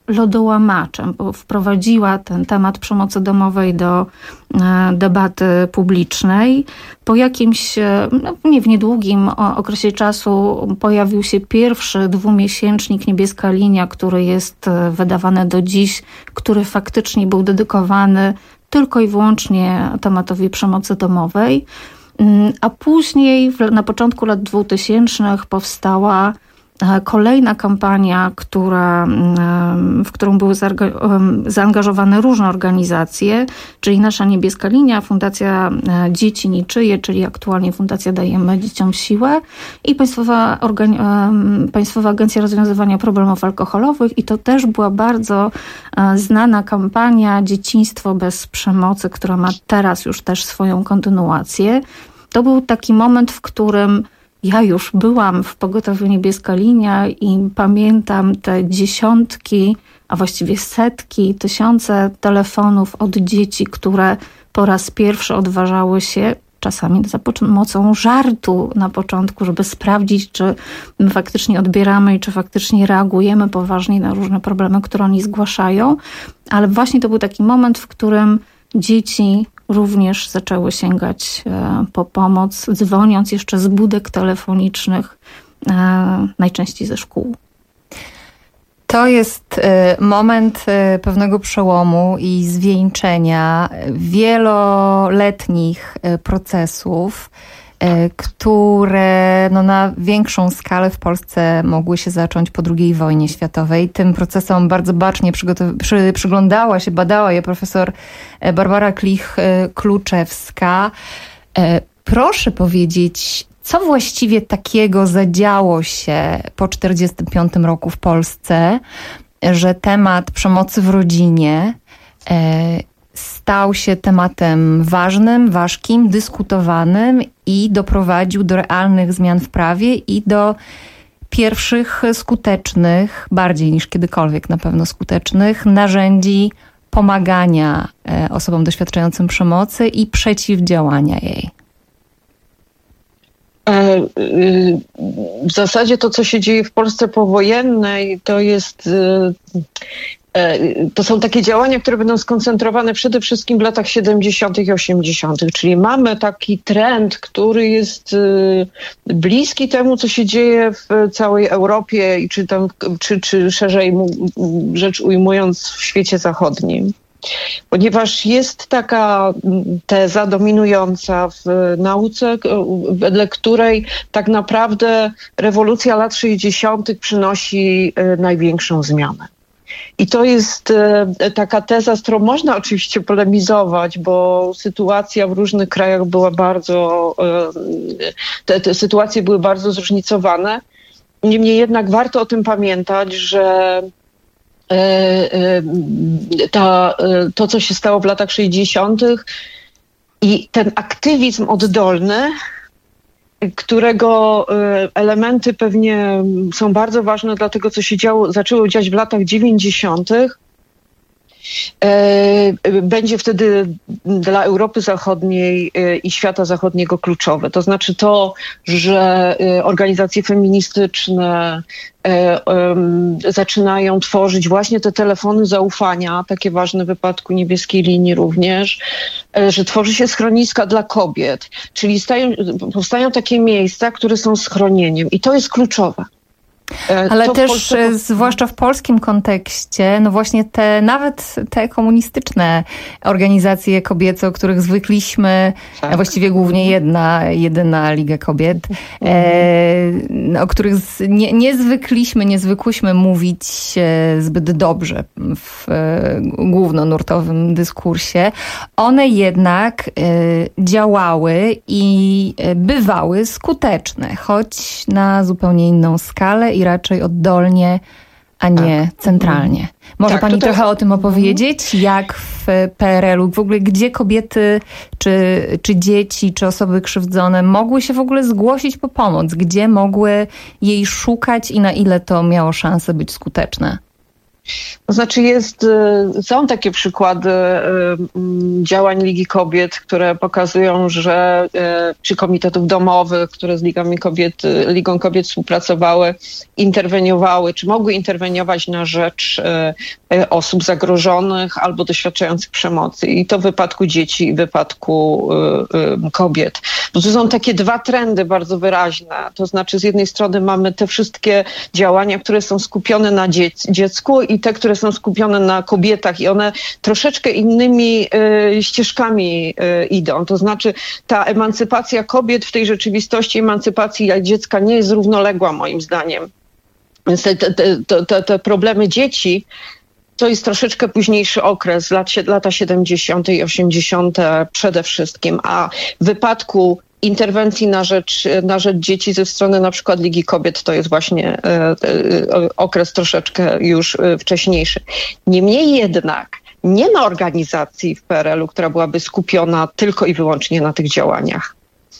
lodołamaczem, bo wprowadziła ten temat przemocy domowej do debaty publicznej. Po jakimś, no nie w niedługim okresie czasu pojawił się pierwszy dwumiesięcznik Niebieska Linia, który jest wydawany do dziś, który faktycznie był dedykowany tylko i wyłącznie tematowi przemocy domowej. A później, na początku lat dwutysięcznych powstała kolejna kampania, która, w którą były zaangażowane różne organizacje, czyli nasza Niebieska Linia, Fundacja Dzieci Niczyje, czyli aktualnie Fundacja Dajemy Dzieciom Siłę i Państwowa, Organi- Państwowa Agencja Rozwiązywania Problemów Alkoholowych i to też była bardzo znana kampania Dzieciństwo bez przemocy, która ma teraz już też swoją kontynuację. To był taki moment, w którym ja już byłam w pogotowiu Niebieska Linia i pamiętam te dziesiątki, a właściwie setki, tysiące telefonów od dzieci, które po raz pierwszy odważały się, czasami za pomocą żartu na początku, żeby sprawdzić, czy my faktycznie odbieramy i czy faktycznie reagujemy poważnie na różne problemy, które oni zgłaszają. Ale właśnie to był taki moment, w którym dzieci również zaczęły sięgać po pomoc, dzwoniąc jeszcze z budek telefonicznych, najczęściej ze szkół. To jest moment pewnego przełomu i zwieńczenia wieloletnich procesów, które no, na większą skalę w Polsce mogły się zacząć po drugiej wojnie światowej. Tym procesom bardzo bacznie przygotow- przy, przyglądała się, badała je profesor Barbara Klich-Kluczewska. Proszę powiedzieć, co właściwie takiego zadziało się po czterdziestym piątym roku w Polsce, że temat przemocy w rodzinie stał się tematem ważnym, ważkim, dyskutowanym i doprowadził do realnych zmian w prawie i do pierwszych skutecznych, bardziej niż kiedykolwiek na pewno skutecznych, narzędzi pomagania osobom doświadczającym przemocy i przeciwdziałania jej. W zasadzie to, co się dzieje w Polsce powojennej, to jest... To są takie działania, które będą skoncentrowane przede wszystkim w latach siedemdziesiątych i osiemdziesiątych. Czyli mamy taki trend, który jest bliski temu, co się dzieje w całej Europie i czy, tam, czy, czy szerzej rzecz ujmując w świecie zachodnim. Ponieważ jest taka teza dominująca w nauce, wedle której tak naprawdę rewolucja lat sześćdziesiątych przynosi największą zmianę. I to jest taka teza, z którą można oczywiście polemizować, bo sytuacja w różnych krajach była bardzo, te, te sytuacje były bardzo zróżnicowane. Niemniej jednak warto o tym pamiętać, że ta, to, co się stało w latach sześćdziesiątych i ten aktywizm oddolny, którego elementy pewnie są bardzo ważne dla tego, co się działo, zaczęło dziać w latach dziewięćdziesiątych, będzie wtedy dla Europy Zachodniej i świata zachodniego kluczowe. To znaczy to, że organizacje feministyczne zaczynają tworzyć właśnie te telefony zaufania, takie ważne w wypadku Niebieskiej Linii również, że tworzy się schroniska dla kobiet, czyli stają, powstają takie miejsca, które są schronieniem i to jest kluczowe. Ale to też, Polsce... zwłaszcza w polskim kontekście, no właśnie te, nawet te komunistyczne organizacje kobiece, o których zwykliśmy, tak. Właściwie głównie jedna, jedyna Liga Kobiet, mhm. e, o których z, nie, nie zwykliśmy, nie zwykłyśmy mówić zbyt dobrze w e, głównonurtowym dyskursie, one jednak e, działały i bywały skuteczne, choć na zupełnie inną skalę i raczej oddolnie, a nie tak. centralnie. Może tak, pani trochę jest... o tym opowiedzieć? Jak w P R L u, w ogóle gdzie kobiety, czy, czy dzieci, czy osoby krzywdzone mogły się w ogóle zgłosić po pomoc? Gdzie mogły jej szukać i na ile to miało szansę być skuteczne? To znaczy jest, są takie przykłady działań Ligi Kobiet, które pokazują, że czy komitetów domowych, które z Ligami Kobiet, Ligą Kobiet współpracowały, interweniowały, czy mogły interweniować na rzecz osób zagrożonych albo doświadczających przemocy. I to w wypadku dzieci i w wypadku kobiet. Bo to są takie dwa trendy bardzo wyraźne. To znaczy z jednej strony mamy te wszystkie działania, które są skupione na dziec- dziecku i te, które są skupione na kobietach i one troszeczkę innymi y, ścieżkami y, idą. To znaczy ta emancypacja kobiet w tej rzeczywistości emancypacji dziecka nie jest równoległa moim zdaniem. Więc te, te, te, te, te problemy dzieci to jest troszeczkę późniejszy okres, lat, lata siedemdziesiąte i osiemdziesiąte przede wszystkim, a w wypadku interwencji na rzecz, na rzecz dzieci ze strony na przykład Ligi Kobiet to jest właśnie e, e, okres troszeczkę już wcześniejszy. Niemniej jednak nie ma organizacji w P R L u, która byłaby skupiona tylko i wyłącznie na tych działaniach.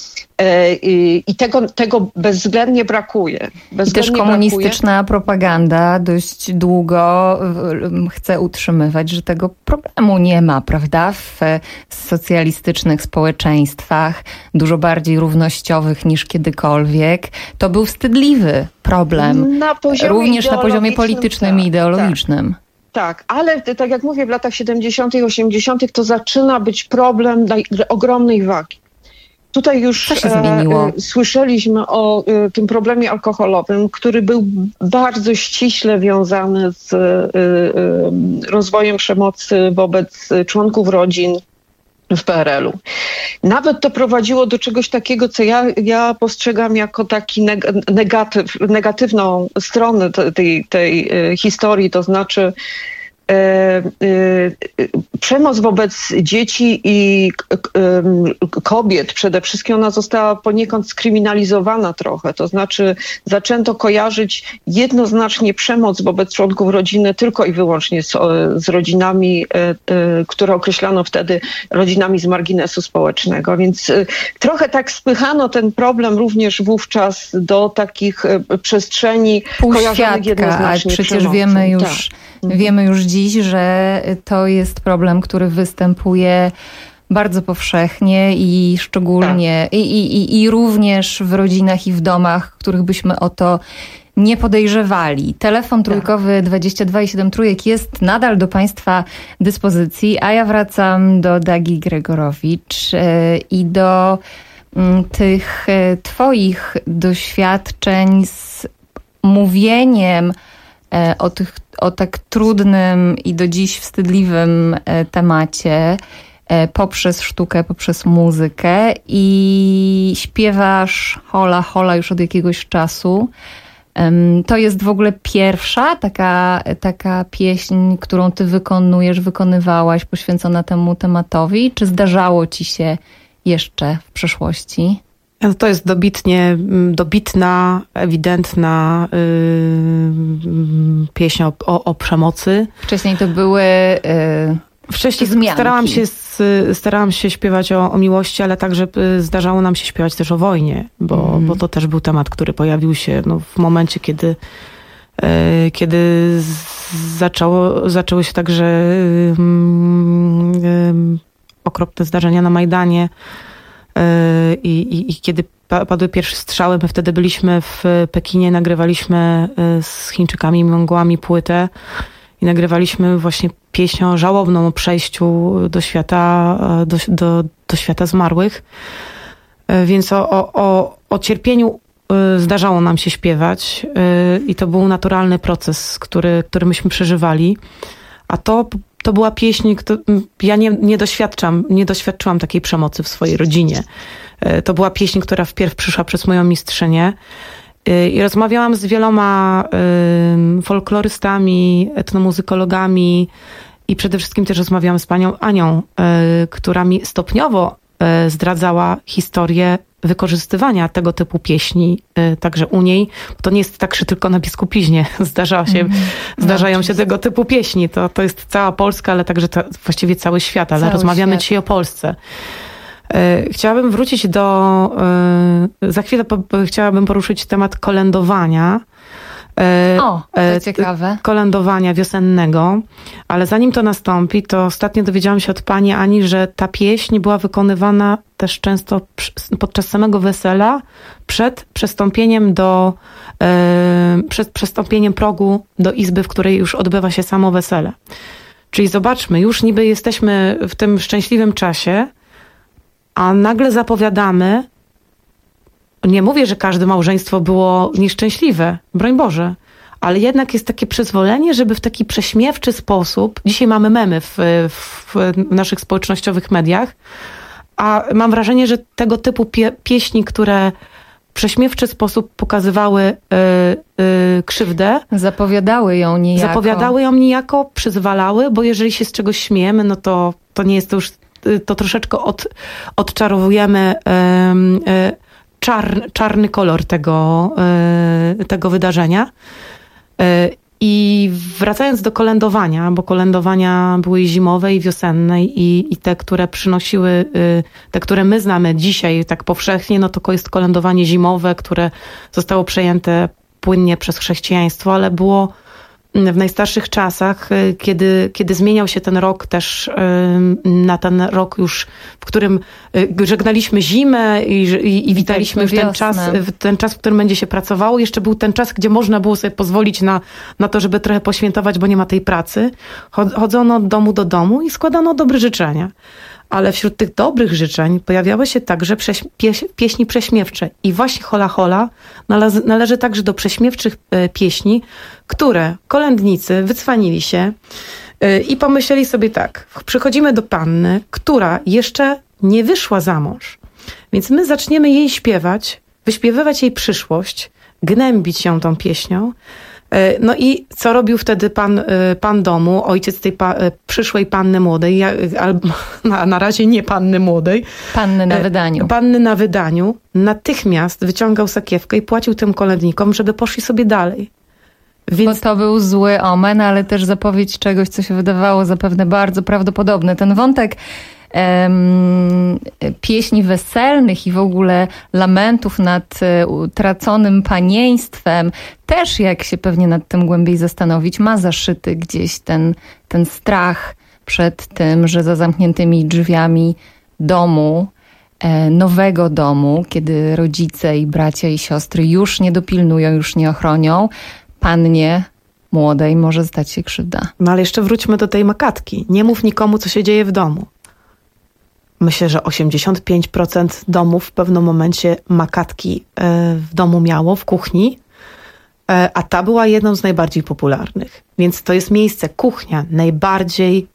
I tego, tego bezwzględnie brakuje. Bezwzględnie I też komunistyczna brakuje. Propaganda dość długo chce utrzymywać, że tego problemu nie ma, prawda? W socjalistycznych społeczeństwach, dużo bardziej równościowych niż kiedykolwiek. To był wstydliwy problem, na również na poziomie politycznym tak, i ideologicznym. Tak. Tak, ale tak jak mówię, w latach siedemdziesiątych i osiemdziesiątych to zaczyna być problem ogromnej wagi. Tutaj już e, słyszeliśmy o e, tym problemie alkoholowym, który był bardzo ściśle wiązany z e, e, rozwojem przemocy wobec członków rodzin w P R L u. Nawet to prowadziło do czegoś takiego, co ja, ja postrzegam jako taki neg- negatyw, negatywną stronę tej, tej e, historii, to znaczy E, e, przemoc wobec dzieci i e, kobiet przede wszystkim ona została poniekąd skryminalizowana trochę, to znaczy zaczęto kojarzyć jednoznacznie przemoc wobec członków rodziny tylko i wyłącznie z, z rodzinami, e, e, które określano wtedy rodzinami z marginesu społecznego, więc e, trochę tak spychano ten problem również wówczas do takich e, przestrzeni kojarzonych jednoznacznie a przecież przemocą. wiemy już tak. Wiemy już dziś, że to jest problem, który występuje bardzo powszechnie i szczególnie tak. i, i, i również w rodzinach i w domach, których byśmy o to nie podejrzewali. Telefon trójkowy dwadzieścia dwa i siedem trójek jest nadal do Państwa dyspozycji, a ja wracam do Dagi Gregorowicz i do tych Twoich doświadczeń z mówieniem o, tych, o tak trudnym i do dziś wstydliwym temacie poprzez sztukę, poprzez muzykę i śpiewasz Hola Hola już od jakiegoś czasu. To jest w ogóle pierwsza taka, taka pieśń, którą ty wykonujesz, wykonywałaś poświęcona temu tematowi? Czy zdarzało ci się jeszcze w przeszłości? To jest dobitnie, dobitna, ewidentna yy, pieśń o, o, o przemocy. Wcześniej to były yy, Wcześniej zmianki. starałam się, starałam się śpiewać o, o miłości, ale także zdarzało nam się śpiewać też o wojnie, bo, mm. bo to też był temat, który pojawił się no, w momencie, kiedy, yy, kiedy zaczęło, zaczęły się także yy, yy, okropne zdarzenia na Majdanie. I, i, I kiedy padły pierwsze strzały, my wtedy byliśmy w Pekinie, nagrywaliśmy z Chińczykami, Mongłami płytę i nagrywaliśmy właśnie pieśń żałobną o przejściu do świata, do, do, do świata zmarłych. Więc o, o, o, o cierpieniu zdarzało nam się śpiewać i to był naturalny proces, który, który myśmy przeżywali. A to To była pieśń, kto, ja nie, nie doświadczam, nie doświadczyłam takiej przemocy w swojej rodzinie. To była pieśń, która wpierw przyszła przez moją mistrzynię i rozmawiałam z wieloma folklorystami, etnomuzykologami i przede wszystkim też rozmawiałam z panią Anią, która mi stopniowo zdradzała historię wykorzystywania tego typu pieśni, także u niej. To nie jest tak, że tylko na Biskupiźnie zdarza się, mm, zdarzają no, się tego typu pieśni. To, to jest cała Polska, ale także ta, właściwie cały świat, ale cały rozmawiamy świat. Dzisiaj o Polsce. Chciałabym wrócić do, za chwilę po, chciałabym poruszyć temat kolędowania, O, to ciekawe. Kolędowania wiosennego, ale zanim to nastąpi, to ostatnio dowiedziałam się od pani Ani, że ta pieśń była wykonywana też często podczas samego wesela, przed przystąpieniem do, przed przystąpieniem progu do izby, w której już odbywa się samo wesele. Czyli zobaczmy, już niby jesteśmy w tym szczęśliwym czasie, a nagle zapowiadamy, nie mówię, że każde małżeństwo było nieszczęśliwe, broń Boże, ale jednak jest takie przyzwolenie, żeby w taki prześmiewczy sposób, dzisiaj mamy memy w, w naszych społecznościowych mediach, a mam wrażenie, że tego typu pie, pieśni, które w prześmiewczy sposób pokazywały y, y, krzywdę. Zapowiadały ją niejako. Zapowiadały ją niejako, przyzwalały, bo jeżeli się z czegoś śmiejemy, no to, to nie jest to już, to troszeczkę od, odczarowujemy y, y, czarny, czarny kolor tego, y, tego wydarzenia. Y, I wracając do kolędowania, bo kolędowania były i zimowe, i wiosenne, i, i te, które przynosiły, te, które my znamy dzisiaj tak powszechnie, no to jest kolędowanie zimowe, które zostało przejęte płynnie przez chrześcijaństwo, ale było w najstarszych czasach, kiedy, kiedy zmieniał się ten rok też na ten rok już, w którym żegnaliśmy zimę i, i, i witaliśmy już ten czas, ten czas, w którym będzie się pracowało. Jeszcze był ten czas, gdzie można było sobie pozwolić na, na to, żeby trochę poświętować, bo nie ma tej pracy. Chodzono od domu do domu i składano dobre życzenia. Ale wśród tych dobrych życzeń pojawiały się także prześ, pieś, pieśni prześmiewcze. I właśnie Hola Hola należy, należy także do prześmiewczych pieśni, które kolędnicy wycwanili się i pomyśleli sobie tak. Przychodzimy do panny, która jeszcze nie wyszła za mąż. Więc my zaczniemy jej śpiewać, wyśpiewywać jej przyszłość, gnębić ją tą pieśnią. No i co robił wtedy pan, pan domu, ojciec tej pa, przyszłej panny młodej, albo na, na razie nie panny młodej. Panny na wydaniu. Panny na wydaniu. Natychmiast wyciągał sakiewkę i płacił tym kolędnikom, żeby poszli sobie dalej. Więc... Bo to był zły omen, ale też zapowiedź czegoś, co się wydawało zapewne bardzo prawdopodobne. Ten wątek Um, pieśni weselnych i w ogóle lamentów nad utraconym panieństwem, też jak się pewnie nad tym głębiej zastanowić, ma zaszyty gdzieś ten, ten strach przed tym, że za zamkniętymi drzwiami domu, e, nowego domu, kiedy rodzice i bracia i siostry już nie dopilnują, już nie ochronią, pannie młodej może stać się krzywda. No ale jeszcze wróćmy do tej makatki. Nie mów nikomu, co się dzieje w domu. Myślę, że osiemdziesiąt pięć procent domów w pewnym momencie makatki w domu miało, w kuchni, a ta była jedną z najbardziej popularnych. Więc to jest miejsce, kuchnia, najbardziej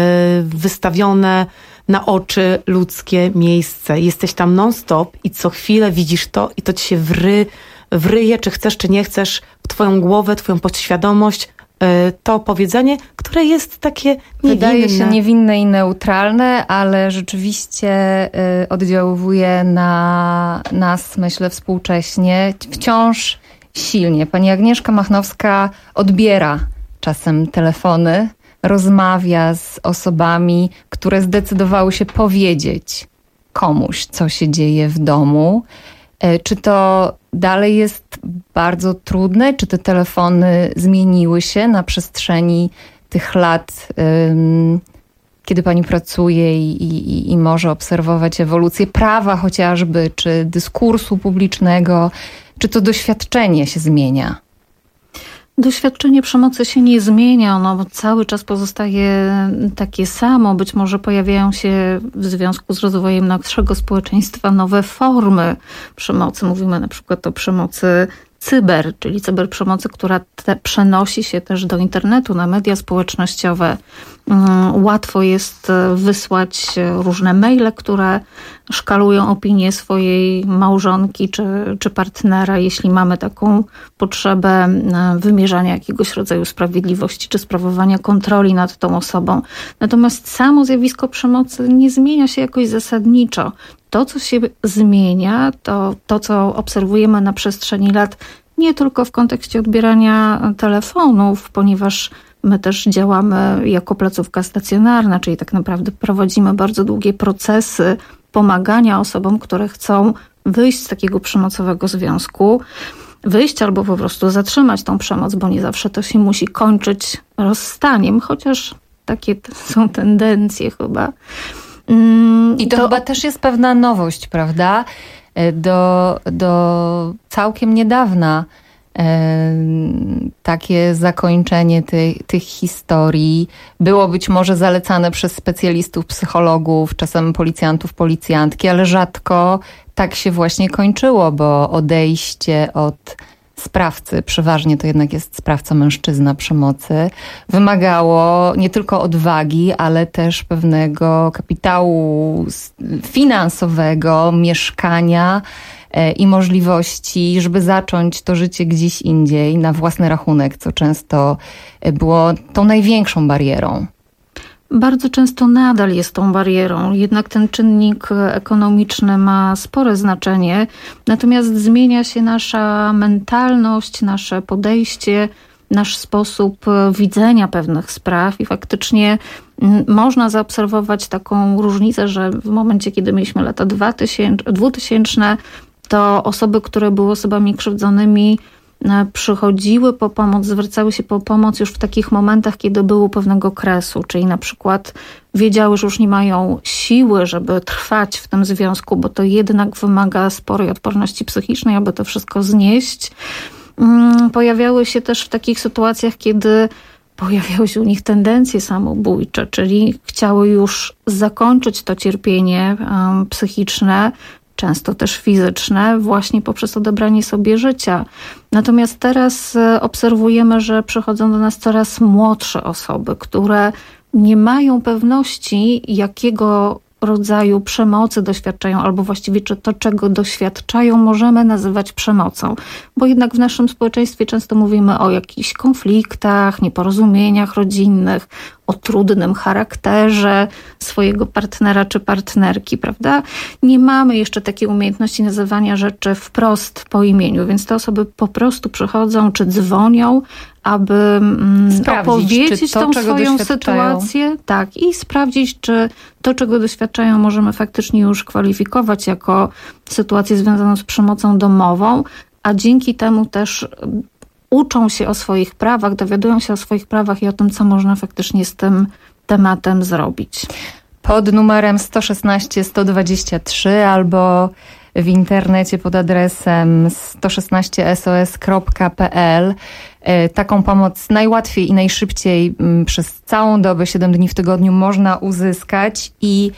wystawione na oczy ludzkie miejsce. Jesteś tam non-stop i co chwilę widzisz to i to ci się wry, wryje, czy chcesz, czy nie chcesz, w twoją głowę, twoją podświadomość, to powiedzenie, które jest takie niewinne. Wydaje się niewinne i neutralne, ale rzeczywiście oddziałuje na nas, myślę, współcześnie wciąż silnie. Pani Agnieszka Machnowska odbiera czasem telefony, rozmawia z osobami, które zdecydowały się powiedzieć komuś, co się dzieje w domu. Czy to dalej jest bardzo trudne? Czy te telefony zmieniły się na przestrzeni tych lat, um, kiedy pani pracuje i, i, i może obserwować ewolucję prawa chociażby, czy dyskursu publicznego? Czy to doświadczenie się zmienia? Doświadczenie przemocy się nie zmienia, ono cały czas pozostaje takie samo. Być może pojawiają się w związku z rozwojem naszego społeczeństwa nowe formy przemocy. Mówimy na przykład o przemocy cyber, czyli cyberprzemocy, która te przenosi się też do internetu, na media społecznościowe. Łatwo jest wysłać różne maile, które szkalują opinię swojej małżonki czy, czy partnera, jeśli mamy taką potrzebę wymierzania jakiegoś rodzaju sprawiedliwości czy sprawowania kontroli nad tą osobą. Natomiast samo zjawisko przemocy nie zmienia się jakoś zasadniczo. To, co się zmienia, to to, co obserwujemy na przestrzeni lat, nie tylko w kontekście odbierania telefonów, ponieważ my też działamy jako placówka stacjonarna, czyli tak naprawdę prowadzimy bardzo długie procesy pomagania osobom, które chcą wyjść z takiego przemocowego związku. wyjść albo po prostu zatrzymać tą przemoc, bo nie zawsze to się musi kończyć rozstaniem, chociaż takie są tendencje chyba. I to, to chyba też jest pewna nowość, prawda? Do, do całkiem niedawna e, takie zakończenie ty, tych historii było być może zalecane przez specjalistów, psychologów, czasem policjantów, policjantki, ale rzadko tak się właśnie kończyło, bo odejście od sprawcy, przeważnie to jednak jest sprawca mężczyzna przemocy, wymagało nie tylko odwagi, ale też pewnego kapitału finansowego, mieszkania i możliwości, żeby zacząć to życie gdzieś indziej na własny rachunek, co często było tą największą barierą. Bardzo często nadal jest tą barierą, jednak ten czynnik ekonomiczny ma spore znaczenie, natomiast zmienia się nasza mentalność, nasze podejście, nasz sposób widzenia pewnych spraw i faktycznie można zaobserwować taką różnicę, że w momencie, kiedy mieliśmy lata dwutysięczne, to osoby, które były osobami krzywdzonymi, przychodziły po pomoc, zwracały się po pomoc już w takich momentach, kiedy było pewnego kresu, czyli na przykład wiedziały, że już nie mają siły, żeby trwać w tym związku, bo to jednak wymaga sporej odporności psychicznej, aby to wszystko znieść. Pojawiały się też w takich sytuacjach, kiedy pojawiały się u nich tendencje samobójcze, czyli chciały już zakończyć to cierpienie um, psychiczne, często też fizyczne, właśnie poprzez odebranie sobie życia. Natomiast teraz obserwujemy, że przychodzą do nas coraz młodsze osoby, które nie mają pewności, jakiego rodzaju przemocy doświadczają, albo właściwie czy to, czego doświadczają, możemy nazywać przemocą. Bo jednak w naszym społeczeństwie często mówimy o jakichś konfliktach, nieporozumieniach rodzinnych, o trudnym charakterze swojego partnera czy partnerki, prawda? Nie mamy jeszcze takiej umiejętności nazywania rzeczy wprost po imieniu, więc te osoby po prostu przychodzą czy dzwonią, aby mm, opowiedzieć to, tą swoją sytuację, tak, i sprawdzić, czy to, czego doświadczają, możemy faktycznie już kwalifikować jako sytuację związaną z przemocą domową, a dzięki temu też uczą się o swoich prawach, dowiadują się o swoich prawach i o tym, co można faktycznie z tym tematem zrobić. Pod numerem sto szesnaście sto dwadzieścia trzy albo w internecie pod adresem sto szesnaście s o s kropka p l. Taką pomoc najłatwiej i najszybciej przez całą dobę, siedem dni w tygodniu można uzyskać i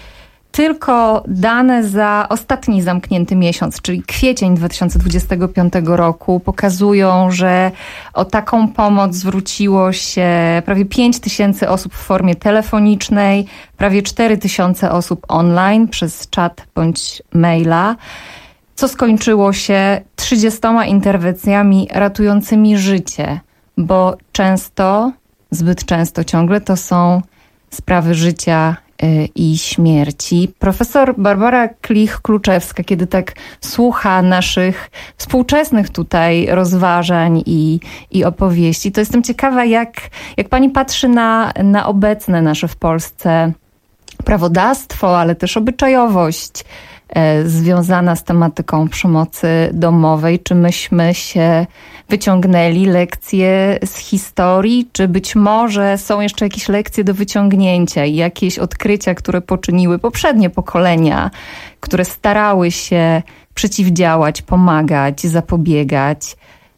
tylko dane za ostatni zamknięty miesiąc, czyli kwiecień dwa tysiące dwudziestego piątego roku, pokazują, że o taką pomoc zwróciło się prawie pięć tysięcy osób w formie telefonicznej, prawie cztery tysiące osób online przez czat bądź maila, co skończyło się trzydziestoma interwencjami ratującymi życie, bo często, zbyt często ciągle to są sprawy życia i śmierci. Profesor Barbara Klich-Kluczewska, kiedy tak słucha naszych współczesnych tutaj rozważań i, i opowieści, to jestem ciekawa, jak, jak pani patrzy na, na obecne nasze w Polsce prawodawstwo, ale też obyczajowość e, związana z tematyką przemocy domowej. Czy myśmy się wyciągnęli lekcje z historii, czy być może są jeszcze jakieś lekcje do wyciągnięcia i jakieś odkrycia, które poczyniły poprzednie pokolenia, które starały się przeciwdziałać, pomagać, zapobiegać,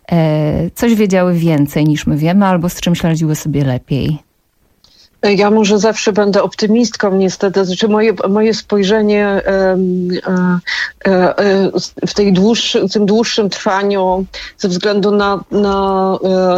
e, coś wiedziały więcej niż my wiemy, albo z czymś radziły sobie lepiej? Ja może zawsze będę optymistką niestety, znaczy moje, moje spojrzenie e, e, e, w tej dłuższy, tym dłuższym trwaniu ze względu na, na e,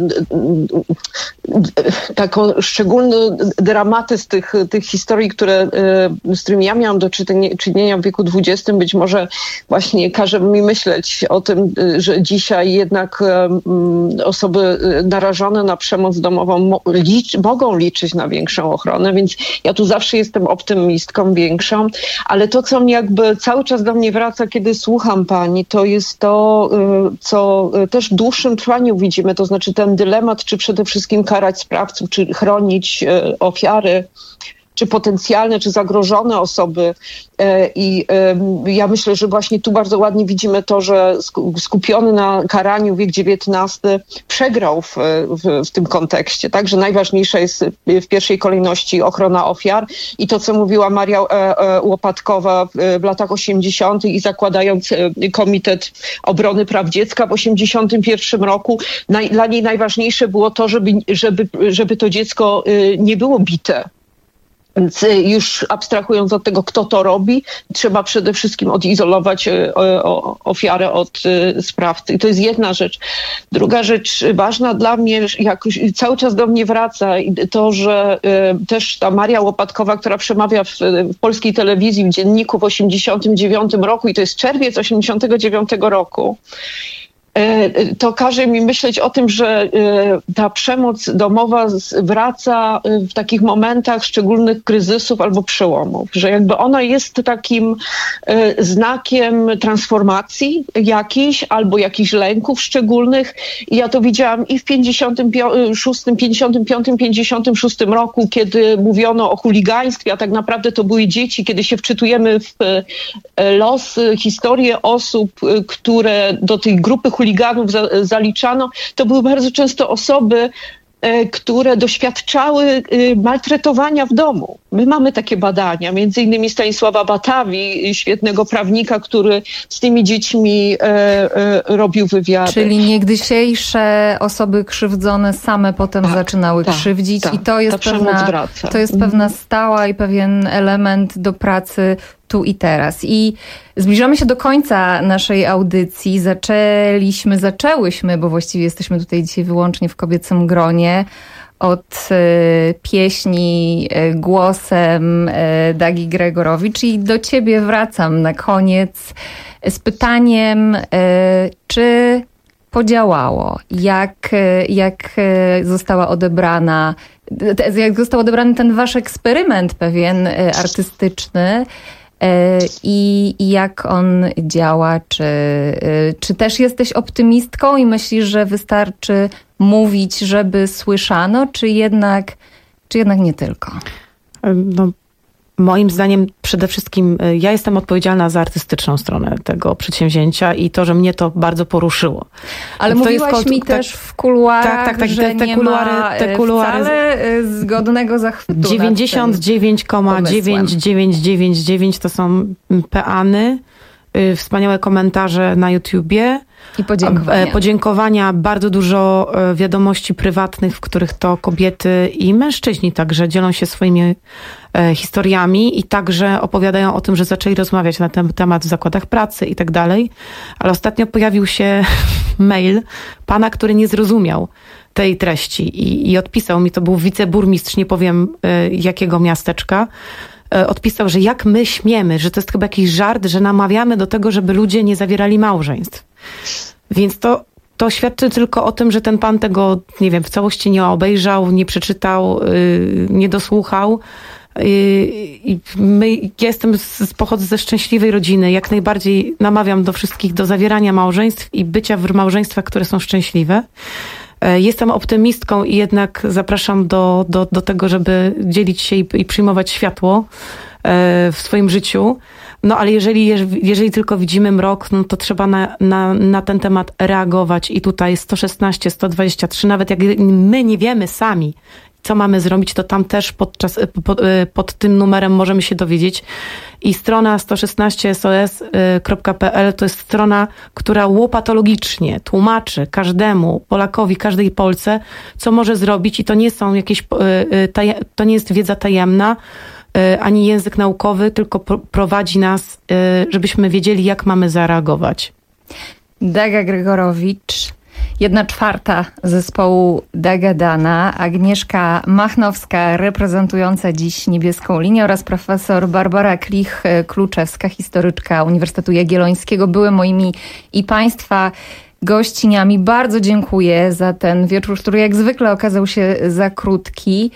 taką szczególny dramatyzm tych, tych historii, które, e, z którymi ja miałam do czynienia w wieku dwudziestym, być może właśnie każe mi myśleć o tym, że dzisiaj jednak e, osoby narażone na przemoc domową mo, licz, mogą liczyć na większą ochronę, więc ja tu zawsze jestem optymistką większą, ale to, co mi jakby cały czas do mnie wraca, kiedy słucham pani, to jest to, co też w dłuższym trwaniu widzimy, to znaczy ten dylemat, czy przede wszystkim karać sprawców, czy chronić ofiary czy potencjalne, czy zagrożone osoby. I ja myślę, że właśnie tu bardzo ładnie widzimy to, że skupiony na karaniu wiek dziewiętnasty przegrał w, w, w tym kontekście. Także najważniejsza jest w pierwszej kolejności ochrona ofiar i to, co mówiła Maria Łopatkowa w latach osiemdziesiątych i zakładając Komitet Obrony Praw Dziecka w osiemdziesiątym pierwszym roku, naj, dla niej najważniejsze było to, żeby, żeby, żeby to dziecko nie było bite. Więc już abstrahując od tego, kto to robi, trzeba przede wszystkim odizolować ofiarę od sprawcy. I to jest jedna rzecz. Druga rzecz ważna dla mnie, jak cały czas do mnie wraca, to, że też ta Maria Łopatkowa, która przemawia w, w polskiej telewizji, w dzienniku w osiemdziesiątym dziewiątym roku, i to jest czerwiec osiemdziesiątego dziewiątego roku, to każe mi myśleć o tym, że ta przemoc domowa wraca w takich momentach szczególnych kryzysów albo przełomów, że jakby ona jest takim znakiem transformacji jakiejś albo jakichś lęków szczególnych. I ja to widziałam i w pięćdziesiątym szóstym, pięćdziesiątym piątym, pięćdziesiątym szóstym roku, kiedy mówiono o chuligaństwie, a tak naprawdę to były dzieci, kiedy się wczytujemy w los, historię osób, które do tej grupy chuligaństwa chuliganów za, zaliczano, to były bardzo często osoby, e, które doświadczały e, maltretowania w domu. My mamy takie badania, między innymi Stanisława Batawi, świetnego prawnika, który z tymi dziećmi e, e, robił wywiady. Czyli niegdysiejsze osoby krzywdzone same potem tak, zaczynały tak, krzywdzić tak, i to jest, pewna, to jest pewna stała i pewien element do pracy tu i teraz. I zbliżamy się do końca naszej audycji. Zaczęliśmy, zaczęłyśmy, bo właściwie jesteśmy tutaj dzisiaj wyłącznie w kobiecym gronie, od y, pieśni y, głosem y, Dagi Gregorowicz. I do ciebie wracam na koniec z pytaniem, y, czy podziałało? Jak, y, jak y, została odebrana, y, jak został odebrany ten wasz eksperyment pewien y, artystyczny, I, i jak on działa? Czy, czy też jesteś optymistką i myślisz, że wystarczy mówić, żeby słyszano, czy jednak, czy jednak nie tylko? No, moim zdaniem przede wszystkim ja jestem odpowiedzialna za artystyczną stronę tego przedsięwzięcia i to, że mnie to bardzo poruszyło. Ale to mówiłaś jest, mi tak, też w kuluarach, tak, tak, tak, że te, te nie kuluary, ma te kuluary, wcale zgodnego zachwytu. dziewięćdziesiąt dziewięć przecinek dziewięć dziewięć dziewięć dziewięć to są peany, wspaniałe komentarze na YouTubie. I podziękowania. Podziękowania, bardzo dużo wiadomości prywatnych, w których to kobiety i mężczyźni także dzielą się swoimi historiami i także opowiadają o tym, że zaczęli rozmawiać na ten temat w zakładach pracy i tak dalej. Ale ostatnio pojawił się mail pana, który nie zrozumiał tej treści i, i odpisał mi, to był wiceburmistrz, nie powiem jakiego miasteczka, odpisał, że jak my śmiemy, że to jest chyba jakiś żart, że namawiamy do tego, żeby ludzie nie zawierali małżeństw. Więc to, to świadczy tylko o tym, że ten pan tego, nie wiem, w całości nie obejrzał, nie przeczytał, yy, nie dosłuchał. I my, ja jestem z, pochodzę ze szczęśliwej rodziny. Jak najbardziej namawiam do wszystkich do zawierania małżeństw i bycia w małżeństwach, które są szczęśliwe. Jestem optymistką i jednak zapraszam do, do, do tego, żeby dzielić się i, i przyjmować światło w swoim życiu. No ale jeżeli, jeżeli tylko widzimy mrok, no to trzeba na, na, na ten temat reagować i tutaj sto szesnaście, sto dwadzieścia trzy, nawet jak my nie wiemy sami, co mamy zrobić, to tam też podczas, pod, pod tym numerem możemy się dowiedzieć. I strona sto szesnaście S O S kropka P L to jest strona, która łopatologicznie tłumaczy każdemu Polakowi, każdej Polce, co może zrobić i to nie są jakieś, to nie jest wiedza tajemna, ani język naukowy, tylko prowadzi nas, żebyśmy wiedzieli, jak mamy zareagować. Daga Gregorowicz, jedna czwarta zespołu Dagadana, Agnieszka Machnowska reprezentująca dziś Niebieską Linię oraz profesor Barbara Klich-Kluczewska, historyczka Uniwersytetu Jagiellońskiego, były moimi i Państwa gościniami. Bardzo dziękuję za ten wieczór, który jak zwykle okazał się za krótki.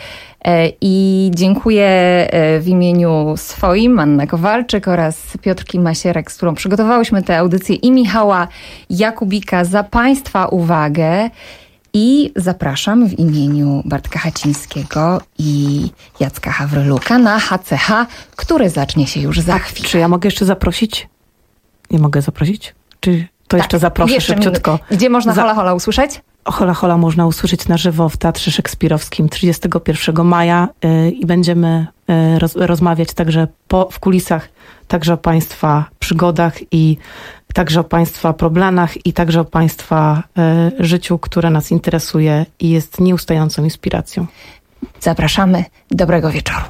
I dziękuję w imieniu swoim, Anna Kowalczyk oraz Piotrki Masierek, z którą przygotowałyśmy tę audycję, i Michała Jakubika za Państwa uwagę. I zapraszam w imieniu Bartka Hacińskiego i Jacka Hawryluka na H C H, który zacznie się już za chwilę. Czy ja mogę jeszcze zaprosić? Nie mogę zaprosić? Czy to tak, jeszcze zaproszę jeszcze szybciutko? Mi... Gdzie można za... Hola Hola usłyszeć? Hola Hola można usłyszeć na żywo w Teatrze Szekspirowskim trzydziestego pierwszego maja yy, i będziemy yy, roz, rozmawiać także po, w kulisach, także o Państwa przygodach i także o Państwa problemach i także o Państwa yy, życiu, które nas interesuje i jest nieustającą inspiracją. Zapraszamy. Dobrego wieczoru.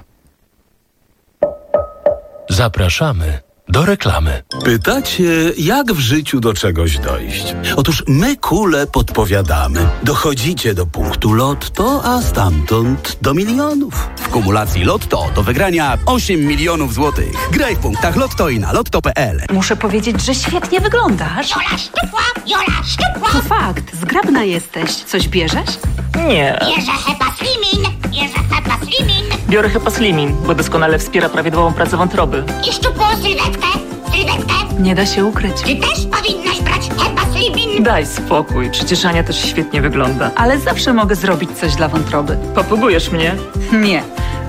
Zapraszamy do reklamy. Pytacie, jak w życiu do czegoś dojść? Otóż my kule podpowiadamy. Dochodzicie do punktu Lotto, a stamtąd do milionów. W kumulacji Lotto do wygrania osiem milionów złotych. Graj w punktach Lotto i na lotto kropka p l. Muszę powiedzieć, że świetnie wyglądasz. Jola szczupła, Jola szczupła. To fakt, zgrabna jesteś. Coś bierzesz? Nie. Bierze Hepa Slimin, bierze Hepa Slimin. Biorę Hepa Slimin, bo doskonale wspiera prawidłową pracę wątroby. I szczupłą sylwetkę, sylwetkę. Nie da się ukryć. Ty też powinnaś brać Hepa Slimin. Daj spokój, przecież Ania też świetnie wygląda. Ale zawsze mogę zrobić coś dla wątroby. Popugujesz mnie? Nie.